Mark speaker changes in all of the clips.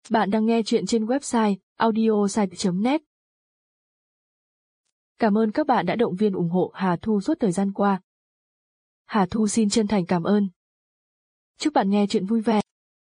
Speaker 1: Bạn đang nghe chuyện trên website audiosite.net. Cảm ơn các bạn đã động viên ủng hộ Hà Thu suốt thời gian qua. Hà Thu xin chân thành cảm ơn. Chúc bạn nghe chuyện vui vẻ.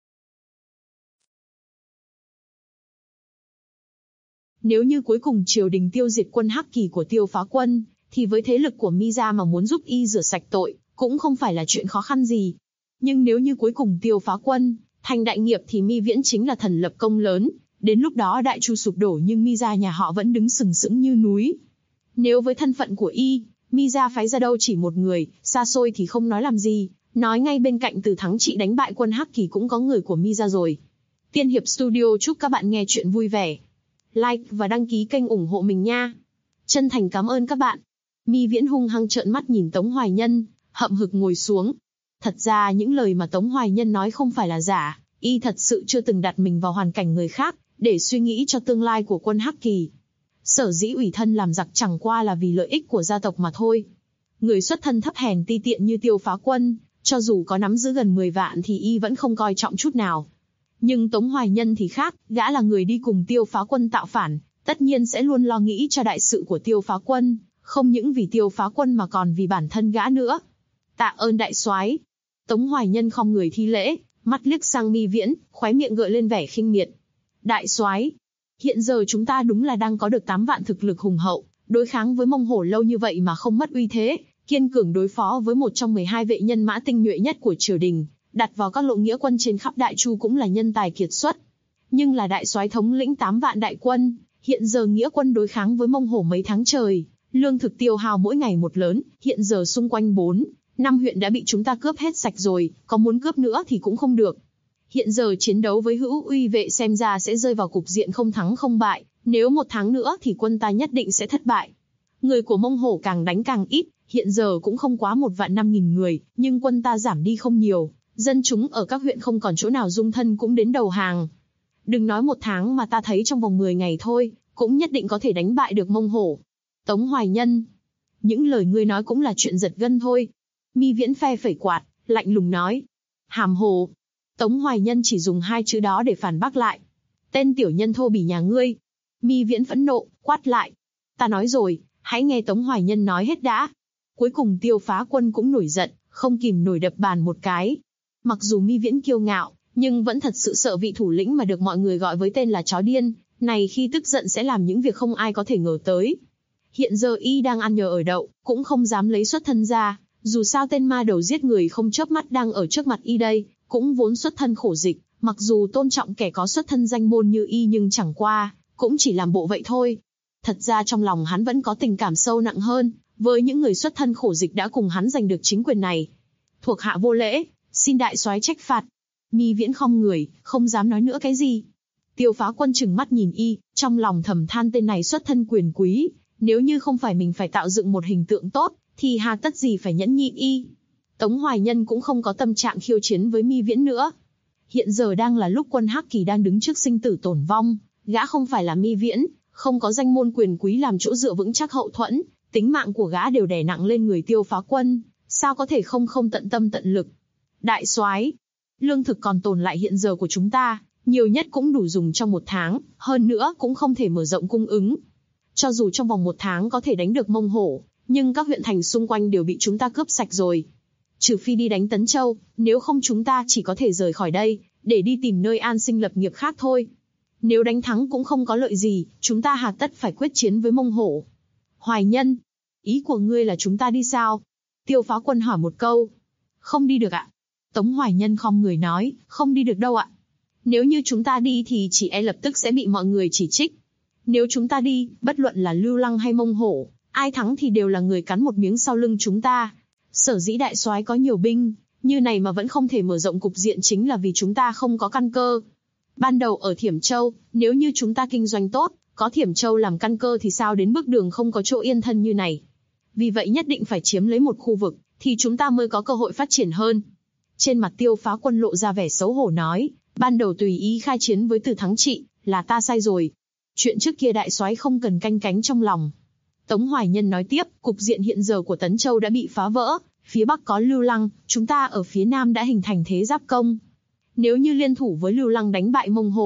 Speaker 2: Nếu như cuối cùng triều đình tiêu diệt quân Hắc Kỳ của Tiêu Phá Quân, thì với thế lực của Mi gia mà muốn giúp y rửa sạch tội, cũng không phải là chuyện khó khăn gì. Nhưng nếu như cuối cùng Tiêu Phá Quân thành đại nghiệp thì Mi Viễn chính là thần lập công lớn, đến lúc đó Đại Chu sụp đổ nhưng Mi gia nhà họ vẫn đứng sừng sững như núi. Nếu với thân phận của y, Mi gia phái ra đâu chỉ một người, xa xôi thì không nói làm gì, nói ngay bên cạnh Từ Thắng Trị đánh bại quân Hắc Kỳ cũng có người của Mi gia rồi. Tiên Hiệp Studio chúc các bạn nghe chuyện vui vẻ. Like và đăng ký kênh ủng hộ mình nha. Chân thành cảm ơn các bạn. Mi Viễn hung hăng trợn mắt nhìn Tống Hoài Nhân, hậm hực ngồi xuống. Thật ra những lời mà Tống Hoài Nhân nói không phải là giả, y thật sự chưa từng đặt mình vào hoàn cảnh người khác, để suy nghĩ cho tương lai của quân Hắc Kỳ. Sở dĩ ủy thân làm giặc chẳng qua là vì lợi ích của gia tộc mà thôi. Người xuất thân thấp hèn ti tiện như Tiêu Phá Quân, cho dù có nắm giữ gần 10 vạn thì y vẫn không coi trọng chút nào. Nhưng Tống Hoài Nhân thì khác, gã là người đi cùng Tiêu Phá Quân tạo phản, tất nhiên sẽ luôn lo nghĩ cho đại sự của Tiêu Phá Quân, không những vì Tiêu Phá Quân mà còn vì bản thân gã nữa. Tạ ơn đại soái. Tống Hoài Nhân khom người thi lễ, mắt liếc sang Mi Viễn, khóe miệng gợi lên vẻ khinh miệt. Đại soái, hiện giờ chúng ta đúng là đang có được 8 vạn thực lực hùng hậu, đối kháng với Mông Hổ lâu như vậy mà không mất uy thế, kiên cường đối phó với một trong 12 vệ nhân mã tinh nhuệ nhất của triều đình, đặt vào các lộ nghĩa quân trên khắp Đại Chu cũng là nhân tài kiệt xuất. Nhưng là đại soái thống lĩnh 8 vạn đại quân, hiện giờ nghĩa quân đối kháng với Mông Hổ mấy tháng trời, lương thực tiêu hao mỗi ngày một lớn, hiện giờ xung quanh 4-5 huyện đã bị chúng ta cướp hết sạch rồi, có muốn cướp nữa thì cũng không được. Hiện giờ chiến đấu với Hữu Uy vệ xem ra sẽ rơi vào cục diện không thắng không bại, nếu 1 tháng nữa thì quân ta nhất định sẽ thất bại. Người của Mông Hổ càng đánh càng ít, hiện giờ cũng không quá 1.500.000 người, nhưng quân ta giảm đi không nhiều, dân chúng ở các huyện không còn chỗ nào dung thân cũng đến đầu hàng. Đừng nói 1 tháng mà ta thấy trong vòng 10 ngày thôi, cũng nhất định có thể đánh bại được Mông Hổ. Tống Hoài Nhân, những lời ngươi nói cũng là chuyện giật gân thôi. Mi Viễn phe phẩy quạt, lạnh lùng nói. Hàm hồ. Tống Hoài Nhân chỉ dùng 2 chữ đó để phản bác lại. Tên tiểu nhân thô bỉ nhà ngươi. Mi Viễn phẫn nộ, quát lại. Ta nói rồi, hãy nghe Tống Hoài Nhân nói hết đã. Cuối cùng Tiêu Phá Quân cũng nổi giận, không kìm nổi đập bàn một cái. Mặc dù Mi Viễn kiêu ngạo, nhưng vẫn thật sự sợ vị thủ lĩnh mà được mọi người gọi với tên là chó điên, này khi tức giận sẽ làm những việc không ai có thể ngờ tới. Hiện giờ y đang ăn nhờ ở đậu, cũng không dám lấy xuất thân ra, dù sao tên ma đầu giết người không chớp mắt đang ở trước mặt y đây, cũng vốn xuất thân khổ dịch, mặc dù tôn trọng kẻ có xuất thân danh môn như y nhưng chẳng qua, cũng chỉ làm bộ vậy thôi. Thật ra trong lòng hắn vẫn có tình cảm sâu nặng hơn, với những người xuất thân khổ dịch đã cùng hắn giành được chính quyền này. Thuộc hạ vô lễ, xin đại soái trách phạt. Mi Viễn khom người, không dám nói nữa cái gì. Tiêu Phá Quân trừng mắt nhìn y, trong lòng thầm than tên này xuất thân quyền quý, nếu như không phải mình phải tạo dựng một hình tượng tốt, thì hà tất gì phải nhẫn nhịn y. Tống Hoài Nhân cũng không có tâm trạng khiêu chiến với Mi Viễn nữa. Hiện giờ đang là lúc quân Hắc Kỳ đang đứng trước sinh tử tổn vong, gã không phải là Mi Viễn, không có danh môn quyền quý làm chỗ dựa vững chắc hậu thuẫn, tính mạng của gã đều đè nặng lên người Tiêu Phá Quân, sao có thể không tận tâm tận lực. Đại soái, lương thực còn tồn lại hiện giờ của chúng ta, nhiều nhất cũng đủ dùng trong 1 tháng, hơn nữa cũng không thể mở rộng cung ứng. Cho dù trong vòng 1 tháng có thể đánh được Mông Hổ, nhưng các huyện thành xung quanh đều bị chúng ta cướp sạch rồi. Trừ phi đi đánh Tấn Châu, nếu không chúng ta chỉ có thể rời khỏi đây, để đi tìm nơi an sinh lập nghiệp khác thôi. Nếu đánh thắng cũng không có lợi gì, chúng ta hà tất phải quyết chiến với Mông Hổ. Hoài Nhân, ý của ngươi là chúng ta đi sao? Tiêu Phá Quân hỏi một câu. Không đi được ạ. Tống Hoài Nhân khom người nói, không đi được đâu ạ. Nếu như chúng ta đi thì chỉ lập tức sẽ bị mọi người chỉ trích. Nếu chúng ta đi, bất luận là Lưu Lăng hay Mông Hổ, ai thắng thì đều là người cắn một miếng sau lưng chúng ta. Sở dĩ đại soái có nhiều binh, như này mà vẫn không thể mở rộng cục diện chính là vì chúng ta không có căn cơ. Ban đầu ở Thiểm Châu, nếu như chúng ta kinh doanh tốt, có Thiểm Châu làm căn cơ thì sao đến bước đường không có chỗ yên thân như này. Vì vậy nhất định phải chiếm lấy một khu vực, thì chúng ta mới có cơ hội phát triển hơn. Trên mặt Tiêu Phá Quân lộ ra vẻ xấu hổ nói, ban đầu tùy ý khai chiến với Từ Thắng Trị, là ta sai rồi. Chuyện trước kia đại soái không cần canh cánh trong lòng. Tống Hoài Nhân nói tiếp, cục diện hiện giờ của Tấn Châu đã bị phá vỡ, phía Bắc có Lưu Lăng, chúng ta ở phía Nam đã hình thành thế giáp công. Nếu như liên thủ với Lưu Lăng đánh bại Mông Hổ,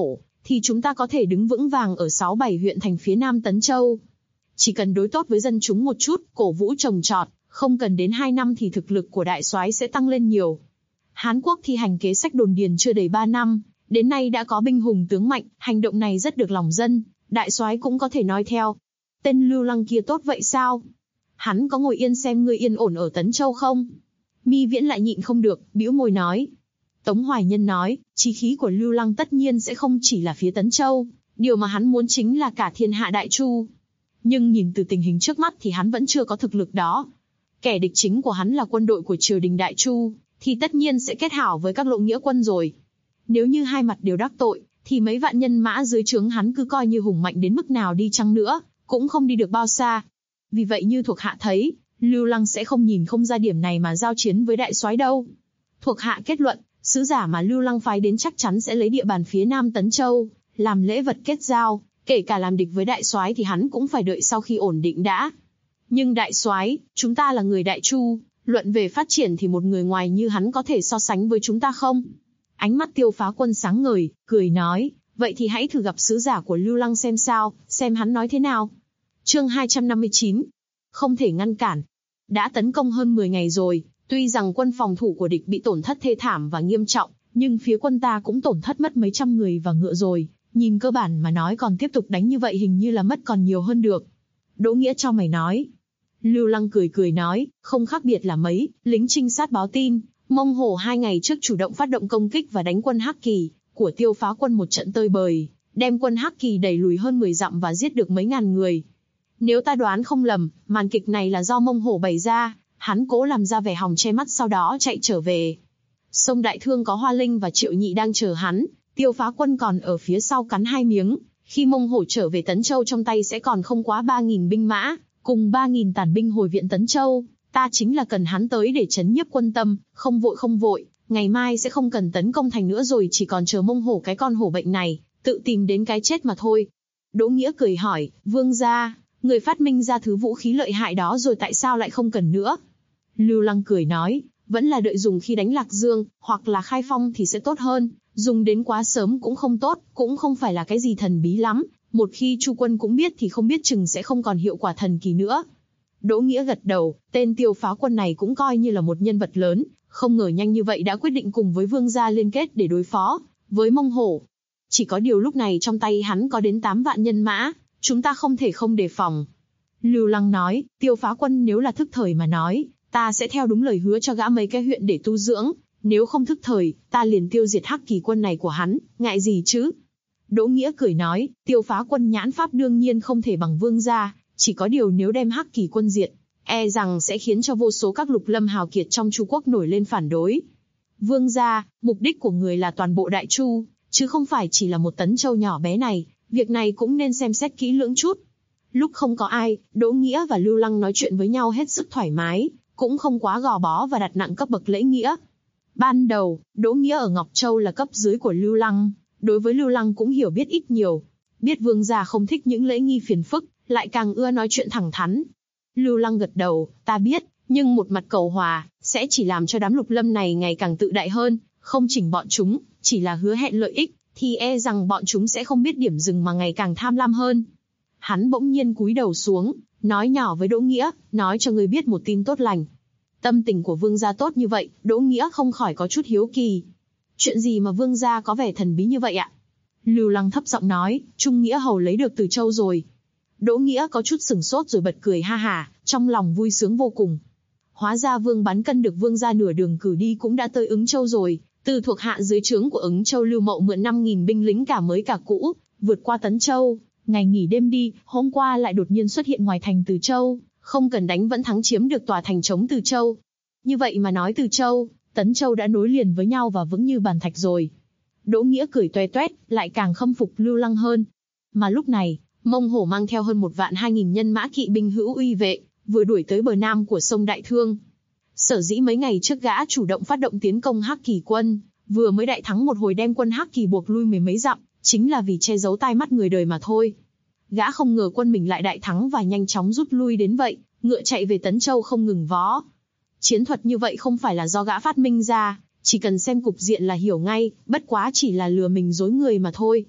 Speaker 2: thì chúng ta có thể đứng vững vàng ở 6-7 huyện thành phía Nam Tấn Châu. Chỉ cần đối tốt với dân chúng một chút, cổ vũ trồng trọt, không cần đến 2 năm thì thực lực của đại soái sẽ tăng lên nhiều. Hán Quốc thi hành kế sách đồn điền chưa đầy 3 năm, đến nay đã có binh hùng tướng mạnh, hành động này rất được lòng dân, đại soái cũng có thể nói theo. Tên Lưu Lăng kia tốt vậy sao? Hắn có ngồi yên xem ngươi yên ổn ở Tấn Châu không? Mi Viễn lại nhịn không được, bĩu môi nói. Tống Hoài Nhân nói, chí khí của Lưu Lăng tất nhiên sẽ không chỉ là phía Tấn Châu, điều mà hắn muốn chính là cả thiên hạ đại chu. Nhưng nhìn từ tình hình trước mắt thì hắn vẫn chưa có thực lực đó. Kẻ địch chính của hắn là quân đội của triều đình đại chu, thì tất nhiên sẽ kết hảo với các lộ nghĩa quân rồi. Nếu như hai mặt đều đắc tội, thì mấy vạn nhân mã dưới trướng hắn cứ coi như hùng mạnh đến mức nào đi chăng nữa, cũng không đi được bao xa. Vì vậy như thuộc hạ thấy, Lưu Lăng sẽ không nhìn không ra điểm này mà giao chiến với đại soái đâu. Thuộc hạ kết luận, sứ giả mà Lưu Lăng phái đến chắc chắn sẽ lấy địa bàn phía Nam Tấn Châu, làm lễ vật kết giao, kể cả làm địch với đại soái thì hắn cũng phải đợi sau khi ổn định đã. Nhưng đại soái, chúng ta là người đại chu, luận về phát triển thì một người ngoài như hắn có thể so sánh với chúng ta không? Ánh mắt Tiêu Phá Quân sáng ngời, cười nói, vậy thì hãy thử gặp sứ giả của Lưu Lăng xem sao, xem hắn nói thế nào. Chương 259. Không thể ngăn cản. Đã tấn công hơn 10 ngày rồi, tuy rằng quân phòng thủ của địch bị tổn thất thê thảm và nghiêm trọng, nhưng phía quân ta cũng tổn thất mất mấy trăm người và ngựa rồi, nhìn cơ bản mà nói còn tiếp tục đánh như vậy hình như là mất còn nhiều hơn được. Đỗ Nghĩa cho mày nói. Lưu Lăng cười cười nói, không khác biệt là mấy, lính trinh sát báo tin, Mông Hổ 2 ngày trước chủ động phát động công kích và đánh quân Hắc Kỳ của Tiêu Phá Quân một trận tơi bời, đem quân Hắc Kỳ đẩy lùi hơn 10 dặm và giết được mấy ngàn người. Nếu ta đoán không lầm, màn kịch này là do Mông Hổ bày ra, hắn cố làm ra vẻ hòng che mắt sau đó chạy trở về. Sông Đại Thương có Hoa Linh và Triệu Nhị đang chờ hắn, Tiêu Phá Quân còn ở phía sau cắn hai miếng, khi Mông Hổ trở về Tấn Châu trong tay sẽ còn không quá 3.000 binh mã, cùng 3.000 tàn binh hồi viện Tấn Châu. Ta chính là cần hắn tới để trấn nhiếp quân tâm, không vội, ngày mai sẽ không cần tấn công thành nữa rồi, chỉ còn chờ Mông Hổ cái con hổ bệnh này, tự tìm đến cái chết mà thôi. Đỗ Nghĩa cười hỏi, vương gia, người phát minh ra thứ vũ khí lợi hại đó rồi tại sao lại không cần nữa? Lưu Lăng cười nói, vẫn là đợi dùng khi đánh Lạc Dương, hoặc là Khai Phong thì sẽ tốt hơn, dùng đến quá sớm cũng không tốt, cũng không phải là cái gì thần bí lắm, một khi Chu quân cũng biết thì không biết chừng sẽ không còn hiệu quả thần kỳ nữa. Đỗ Nghĩa gật đầu, tên Tiêu Phá Quân này cũng coi như là một nhân vật lớn, không ngờ nhanh như vậy đã quyết định cùng với vương gia liên kết để đối phó với Mông Hổ. Chỉ có điều lúc này trong tay hắn có đến 8 vạn nhân mã, chúng ta không thể không đề phòng. Lưu Lăng nói, Tiêu Phá Quân nếu là thức thời mà nói, ta sẽ theo đúng lời hứa cho gã mấy cái huyện để tu dưỡng, nếu không thức thời, ta liền tiêu diệt Hắc Kỳ quân này của hắn, ngại gì chứ? Đỗ Nghĩa cười nói, Tiêu Phá Quân nhãn pháp đương nhiên không thể bằng vương gia, chỉ có điều nếu đem Hắc Kỳ quân diệt, e rằng sẽ khiến cho vô số các lục lâm hào kiệt trong Chu quốc nổi lên phản đối. Vương gia, mục đích của người là toàn bộ Đại Chu, chứ không phải chỉ là một Tấn Châu nhỏ bé này, việc này cũng nên xem xét kỹ lưỡng chút. Lúc không có ai, Đỗ Nghĩa và Lưu Lăng nói chuyện với nhau hết sức thoải mái, cũng không quá gò bó và đặt nặng cấp bậc lễ nghĩa. Ban đầu, Đỗ Nghĩa ở Ngọc Châu là cấp dưới của Lưu Lăng, đối với Lưu Lăng cũng hiểu biết ít nhiều, biết vương gia không thích những lễ nghi phiền phức, lại càng ưa nói chuyện thẳng thắn. Lưu Lăng gật đầu, ta biết, nhưng một mặt cầu hòa, sẽ chỉ làm cho đám lục lâm này ngày càng tự đại hơn, không chỉnh bọn chúng, chỉ là hứa hẹn lợi ích, thì e rằng bọn chúng sẽ không biết điểm dừng mà ngày càng tham lam hơn. Hắn bỗng nhiên cúi đầu xuống, nói nhỏ với Đỗ Nghĩa, nói cho người biết một tin tốt lành. Tâm tình của vương gia tốt như vậy, Đỗ Nghĩa không khỏi có chút hiếu kỳ. Chuyện gì mà vương gia có vẻ thần bí như vậy ạ? Lưu Lăng thấp giọng nói, Trung Nghĩa hầu lấy được Từ Châu rồi. Đỗ Nghĩa có chút sửng sốt rồi bật cười ha hả, trong lòng vui sướng vô cùng. Hóa ra Vương Bán Cân được vương gia nửa đường cử đi cũng đã tới Ứng Châu rồi, từ thuộc hạ dưới trướng của Ứng Châu Lưu Mậu mượn 5.000 binh lính cả mới cả cũ, vượt qua Tấn Châu, ngày nghỉ đêm đi, hôm qua lại đột nhiên xuất hiện ngoài thành Từ Châu, không cần đánh vẫn thắng chiếm được tòa thành chống Từ Châu. Như vậy mà nói Từ Châu, Tấn Châu đã nối liền với nhau và vững như bàn thạch rồi. Đỗ Nghĩa cười toe toét, lại càng khâm phục Lưu Lăng hơn. Mà lúc này, Mông Hổ mang theo hơn 1.200.000 nhân mã kỵ binh hữu uy vệ, vừa đuổi tới bờ nam của sông Đại Thương. Sở dĩ mấy ngày trước gã chủ động phát động tiến công Hắc Kỳ quân, vừa mới đại thắng một hồi đem quân Hắc Kỳ buộc lui mười mấy dặm, chính là vì che giấu tai mắt người đời mà thôi. Gã không ngờ quân mình lại đại thắng và nhanh chóng rút lui đến vậy, ngựa chạy về Tấn Châu không ngừng vó. Chiến thuật như vậy không phải là do gã phát minh ra, chỉ cần xem cục diện là hiểu ngay, bất quá chỉ là lừa mình dối người mà thôi.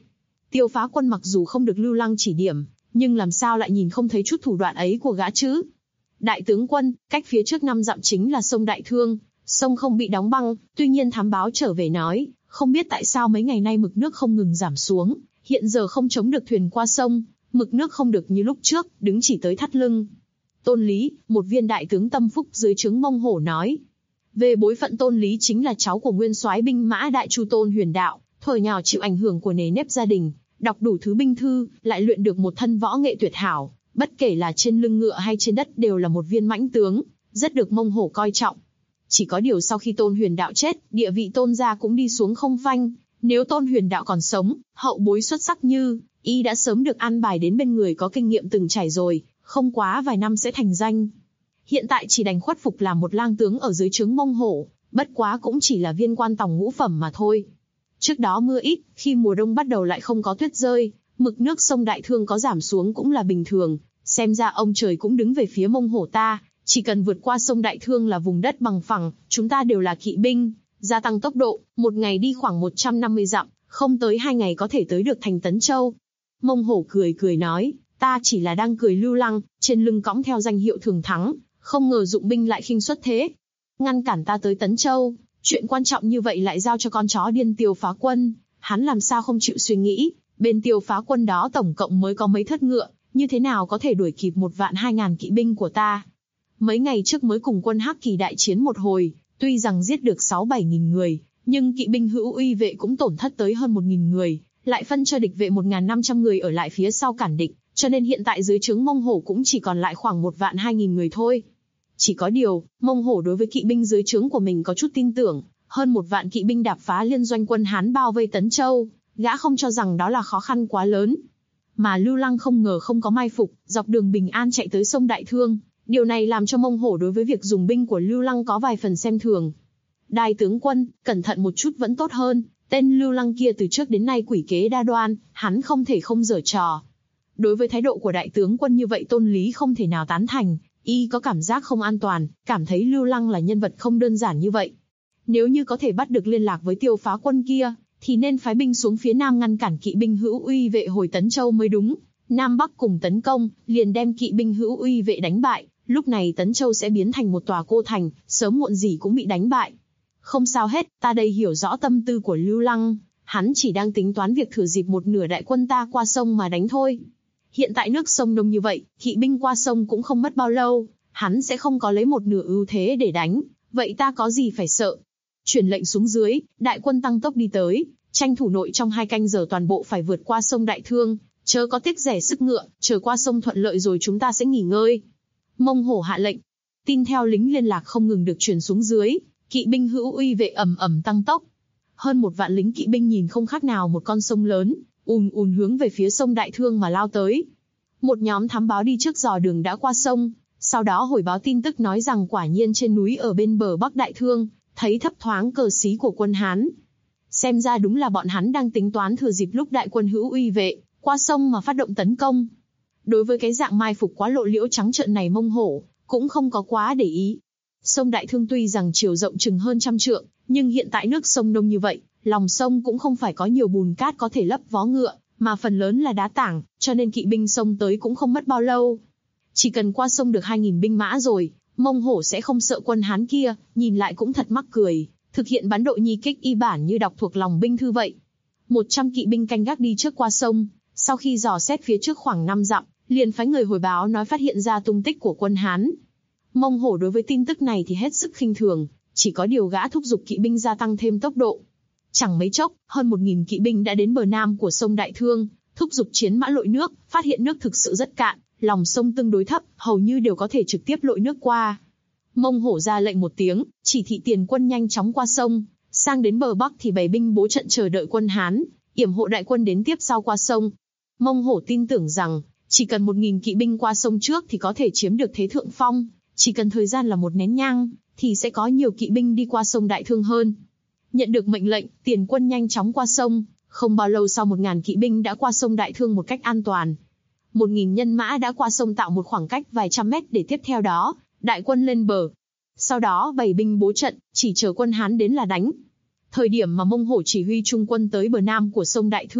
Speaker 2: Tiêu Phá Quân mặc dù không được Lưu Lăng chỉ điểm, nhưng làm sao lại nhìn không thấy chút thủ đoạn ấy của gã chứ? Đại tướng quân, cách phía trước 5 dặm chính là sông Đại Thương, sông không bị đóng băng, tuy nhiên thám báo trở về nói, không biết tại sao mấy ngày nay mực nước không ngừng giảm xuống, hiện giờ không chống được thuyền qua sông, mực nước không được như lúc trước, đứng chỉ tới thắt lưng. Tôn Lý, một viên đại tướng tâm phúc dưới trướng Mông Hổ nói. Về bối phận Tôn Lý chính là cháu của nguyên soái binh mã Đại Chu Tôn Huyền Đạo, thuở nhỏ chịu ảnh hưởng của nề nếp gia đình, đọc đủ thứ binh thư, lại luyện được một thân võ nghệ tuyệt hảo, bất kể là trên lưng ngựa hay trên đất đều là một viên mãnh tướng, rất được Mông Hổ coi trọng. Chỉ có điều sau khi Tôn Huyền Đạo chết, địa vị Tôn gia cũng đi xuống không phanh, nếu Tôn Huyền Đạo còn sống, hậu bối xuất sắc như y đã sớm được an bài đến bên người có kinh nghiệm từng trải rồi, không quá vài năm sẽ thành danh. Hiện tại chỉ đành khuất phục làm một lang tướng ở dưới trướng Mông Hổ, bất quá cũng chỉ là viên quan tòng ngũ phẩm mà thôi. Trước đó mưa ít, khi mùa đông bắt đầu lại không có tuyết rơi, mực nước sông Đại Thương có giảm xuống cũng là bình thường, xem ra ông trời cũng đứng về phía Mông Hổ ta, chỉ cần vượt qua sông Đại Thương là vùng đất bằng phẳng, chúng ta đều là kỵ binh, gia tăng tốc độ, một ngày đi khoảng 150 dặm, không tới 2 ngày có thể tới được thành Tấn Châu. Mông Hổ cười cười nói, ta chỉ là đang cười Lưu Lăng, trên lưng cõng theo danh hiệu thường thắng, không ngờ dụng binh lại khinh suất thế. Ngăn cản ta tới Tấn Châu, chuyện quan trọng như vậy lại giao cho con chó điên Tiêu Phá Quân, hắn làm sao không chịu suy nghĩ, bên Tiêu Phá Quân đó tổng cộng mới có mấy thất ngựa, như thế nào có thể đuổi kịp 1.200.000 kỵ binh của ta. Mấy ngày trước mới cùng quân Hắc Kỳ đại chiến một hồi, tuy rằng giết được 6-7 nghìn người, nhưng kỵ binh hữu uy vệ cũng tổn thất tới hơn 1.000 người, lại phân cho địch vệ 1.500 người ở lại phía sau cản địch, cho nên hiện tại dưới trướng Mông Hổ cũng chỉ còn lại khoảng 1.200.000 người thôi. Chỉ có điều, Mông Hổ đối với kỵ binh dưới trướng của mình có chút tin tưởng, hơn 1.000 kỵ binh đạp phá liên doanh quân Hán bao vây Tấn Châu, gã không cho rằng đó là khó khăn quá lớn. Mà Lưu Lăng không ngờ không có mai phục, dọc đường bình an chạy tới sông Đại Thương, điều này làm cho Mông Hổ đối với việc dùng binh của Lưu Lăng có vài phần xem thường. Đại tướng quân, cẩn thận một chút vẫn tốt hơn, tên Lưu Lăng kia từ trước đến nay quỷ kế đa đoan, hắn không thể không giở trò. Đối với thái độ của đại tướng quân như vậy Tôn Lý không thể nào tán thành, y có cảm giác không an toàn, cảm thấy Lưu Lăng là nhân vật không đơn giản như vậy. Nếu như có thể bắt được liên lạc với Tiêu Phá Quân kia, thì nên phái binh xuống phía nam ngăn cản kỵ binh hữu uy vệ hồi Tấn Châu mới đúng. Nam Bắc cùng tấn công, liền đem kỵ binh hữu uy vệ đánh bại, lúc này Tấn Châu sẽ biến thành một tòa cô thành, sớm muộn gì cũng bị đánh bại. Không sao hết, ta đây hiểu rõ tâm tư của Lưu Lăng, hắn chỉ đang tính toán việc thừa dịp một nửa đại quân ta qua sông mà đánh thôi. Hiện tại nước sông đông như vậy, kỵ binh qua sông cũng không mất bao lâu, hắn sẽ không có lấy một nửa ưu thế để đánh, vậy ta có gì phải sợ. Truyền lệnh xuống dưới, đại quân tăng tốc đi tới, tranh thủ nội trong 2 canh giờ toàn bộ phải vượt qua sông Đại Thương, chớ có tiếc rẻ sức ngựa, chờ qua sông thuận lợi rồi chúng ta sẽ nghỉ ngơi. Mông Hổ hạ lệnh. Tin theo lính liên lạc không ngừng được truyền xuống dưới, kỵ binh hữu uy vệ ầm ầm tăng tốc. Hơn 1.000 lính kỵ binh nhìn không khác nào một con sông lớn, ùn ùn hướng về phía sông Đại Thương mà lao tới. Một nhóm thám báo đi trước dò đường đã qua sông, sau đó hồi báo tin tức nói rằng quả nhiên trên núi ở bên bờ Bắc Đại Thương, thấy thấp thoáng cờ xí của quân Hán. Xem ra đúng là bọn hắn đang tính toán thừa dịp lúc đại quân hữu uy vệ qua sông mà phát động tấn công. Đối với cái dạng mai phục quá lộ liễu trắng trợn này Mông Hổ cũng không có quá để ý. Sông Đại Thương tuy rằng chiều rộng chừng hơn 100 trượng, nhưng hiện tại nước sông đông như vậy, lòng sông cũng không phải có nhiều bùn cát có thể lấp vó ngựa, mà phần lớn là đá tảng, cho nên kỵ binh sông tới cũng không mất bao lâu. Chỉ cần qua sông được 2.000 binh mã rồi, Mông Hổ sẽ không sợ quân Hán kia, nhìn lại cũng thật mắc cười, thực hiện bán độ nhi kích y bản như đọc thuộc lòng binh thư vậy. 100 kỵ binh canh gác đi trước qua sông, sau khi dò xét phía trước khoảng 5 dặm, liền phái người hồi báo nói phát hiện ra tung tích của quân Hán. Mông Hổ đối với tin tức này thì hết sức khinh thường, chỉ có điều gã thúc giục kỵ binh gia tăng thêm tốc độ. Chẳng mấy chốc, hơn 1.000 kỵ binh đã đến bờ nam của sông Đại Thương, thúc giục chiến mã lội nước, phát hiện nước thực sự rất cạn, lòng sông tương đối thấp, hầu như đều có thể trực tiếp lội nước qua. Mông Hổ ra lệnh một tiếng, chỉ thị tiền quân nhanh chóng qua sông, sang đến bờ bắc thì bày binh bố trận chờ đợi quân Hán, yểm hộ đại quân đến tiếp sau qua sông. Mông Hổ tin tưởng rằng, chỉ cần 1.000 kỵ binh qua sông trước thì có thể chiếm được thế thượng phong, chỉ cần thời gian là một nén nhang, thì sẽ có nhiều kỵ binh đi qua sông Đại Thương hơn. Nhận được mệnh lệnh, tiền quân nhanh chóng qua sông, không bao lâu sau 1.000 kỵ binh đã qua sông Đại Thương một cách an toàn. 1.000 nhân mã đã qua sông tạo một khoảng cách vài trăm mét để tiếp theo đó, đại quân lên bờ. Sau đó bày binh bố trận, chỉ chờ quân Hán đến là đánh. Thời điểm mà Mông Hổ chỉ huy trung quân tới bờ nam của sông Đại Thương,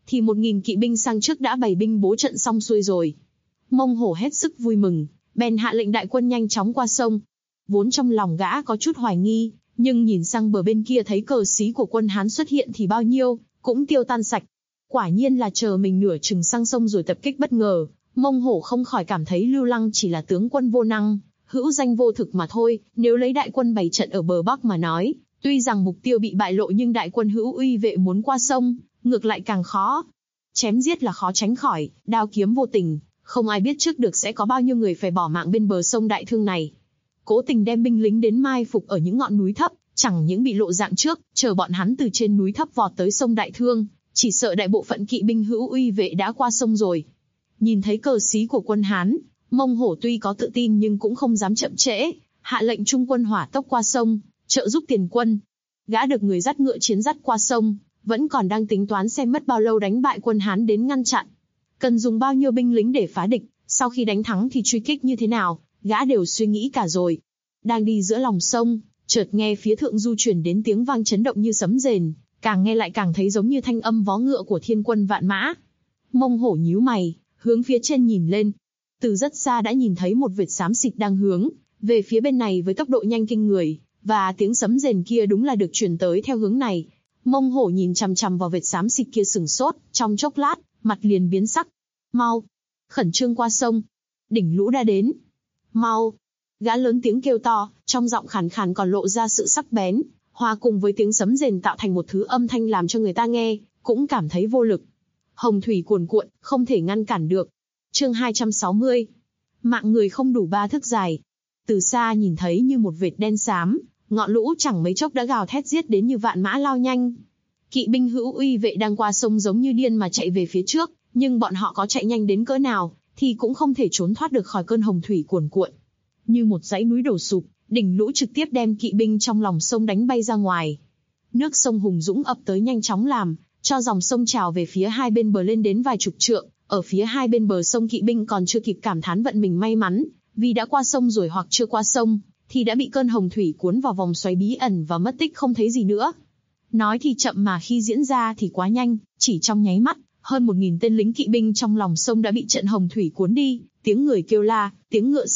Speaker 2: thì 1000 kỵ binh sang trước đã bày binh bố trận xong xuôi rồi. Mông Hổ hết sức vui mừng, bèn hạ lệnh đại quân nhanh chóng qua sông. Vốn trong lòng gã có chút hoài nghi, nhưng nhìn sang bờ bên kia thấy cờ xí của quân Hán xuất hiện thì bao nhiêu cũng tiêu tan sạch. Quả nhiên là chờ mình nửa chừng sang sông rồi tập kích bất ngờ, Mông Hổ không khỏi cảm thấy Lưu Lăng chỉ là tướng quân vô năng, hữu danh vô thực mà thôi. Nếu lấy đại quân bày trận ở bờ Bắc mà nói, tuy rằng mục tiêu bị bại lộ nhưng đại quân Hữu Uy vệ muốn qua sông, ngược lại càng khó. Chém giết là khó tránh khỏi, đao kiếm vô tình, không ai biết trước được sẽ có bao nhiêu người phải bỏ mạng bên bờ sông Đại Thương này. Cố tình đem binh lính đến mai phục ở những ngọn núi thấp, chẳng những bị lộ dạng trước, chờ bọn hắn từ trên núi thấp vọt tới sông Đại Thương, chỉ sợ đại bộ phận kỵ binh Hữu Uy vệ đã qua sông rồi. Nhìn thấy cờ xí của quân Hán, Mông Hổ tuy có tự tin nhưng cũng không dám chậm trễ, hạ lệnh trung quân hỏa tốc qua sông, trợ giúp tiền quân. Gã được người dắt ngựa chiến dắt qua sông, vẫn còn đang tính toán xem mất bao lâu đánh bại quân Hán đến ngăn chặn. Cần dùng bao nhiêu binh lính để phá địch, sau khi đánh thắng thì truy kích như thế nào, gã đều suy nghĩ cả rồi. Đang đi giữa lòng sông, chợt nghe phía thượng du truyền đến tiếng vang chấn động như sấm rền, càng nghe lại càng thấy giống như thanh âm vó ngựa của thiên quân vạn mã. Mông Hổ nhíu mày, hướng phía trên nhìn lên. Từ rất xa đã nhìn thấy một vệt xám xịt đang hướng về phía bên này với tốc độ nhanh kinh người, và tiếng sấm rền kia đúng là được truyền tới theo hướng này. Mông Hổ nhìn chằm chằm vào vệt xám xịt kia sửng sốt, trong chốc lát, mặt liền biến sắc. Mau, khẩn trương qua sông, đỉnh lũ đã đến. Mau, gã lớn tiếng kêu to, trong giọng khàn khàn còn lộ ra sự sắc bén, hòa cùng với tiếng sấm rền tạo thành một thứ âm thanh làm cho người ta nghe cũng cảm thấy vô lực. Hồng thủy cuồn cuộn, không thể ngăn cản được. Chương 260. Mạng người không đủ 3 thước dài. Từ xa nhìn thấy như một vệt đen xám, ngọn lũ chẳng mấy chốc đã gào thét giết đến như vạn mã lao nhanh. Kỵ binh Hữu Uy vệ đang qua sông giống như điên mà chạy về phía trước, nhưng bọn họ có chạy nhanh đến cỡ nào thì cũng không thể trốn thoát được khỏi cơn hồng thủy cuồn cuộn. Như một dãy núi đổ sụp, đỉnh lũ trực tiếp đem kỵ binh trong lòng sông đánh bay ra ngoài. Nước sông hùng dũng ập tới nhanh chóng làm cho dòng sông trào về phía hai bên bờ lên đến vài chục trượng. Ở phía hai bên bờ sông kỵ binh còn chưa kịp cảm thán vận mình may mắn, vì đã qua sông rồi hoặc chưa qua sông, thì đã bị cơn hồng thủy cuốn vào vòng xoáy bí ẩn và mất tích không thấy gì nữa. Nói thì chậm mà khi diễn ra thì quá nhanh, chỉ trong nháy mắt, hơn 1000 tên lính kỵ binh trong lòng sông đã bị trận hồng thủy cuốn đi, tiếng người kêu la, tiếng ngựa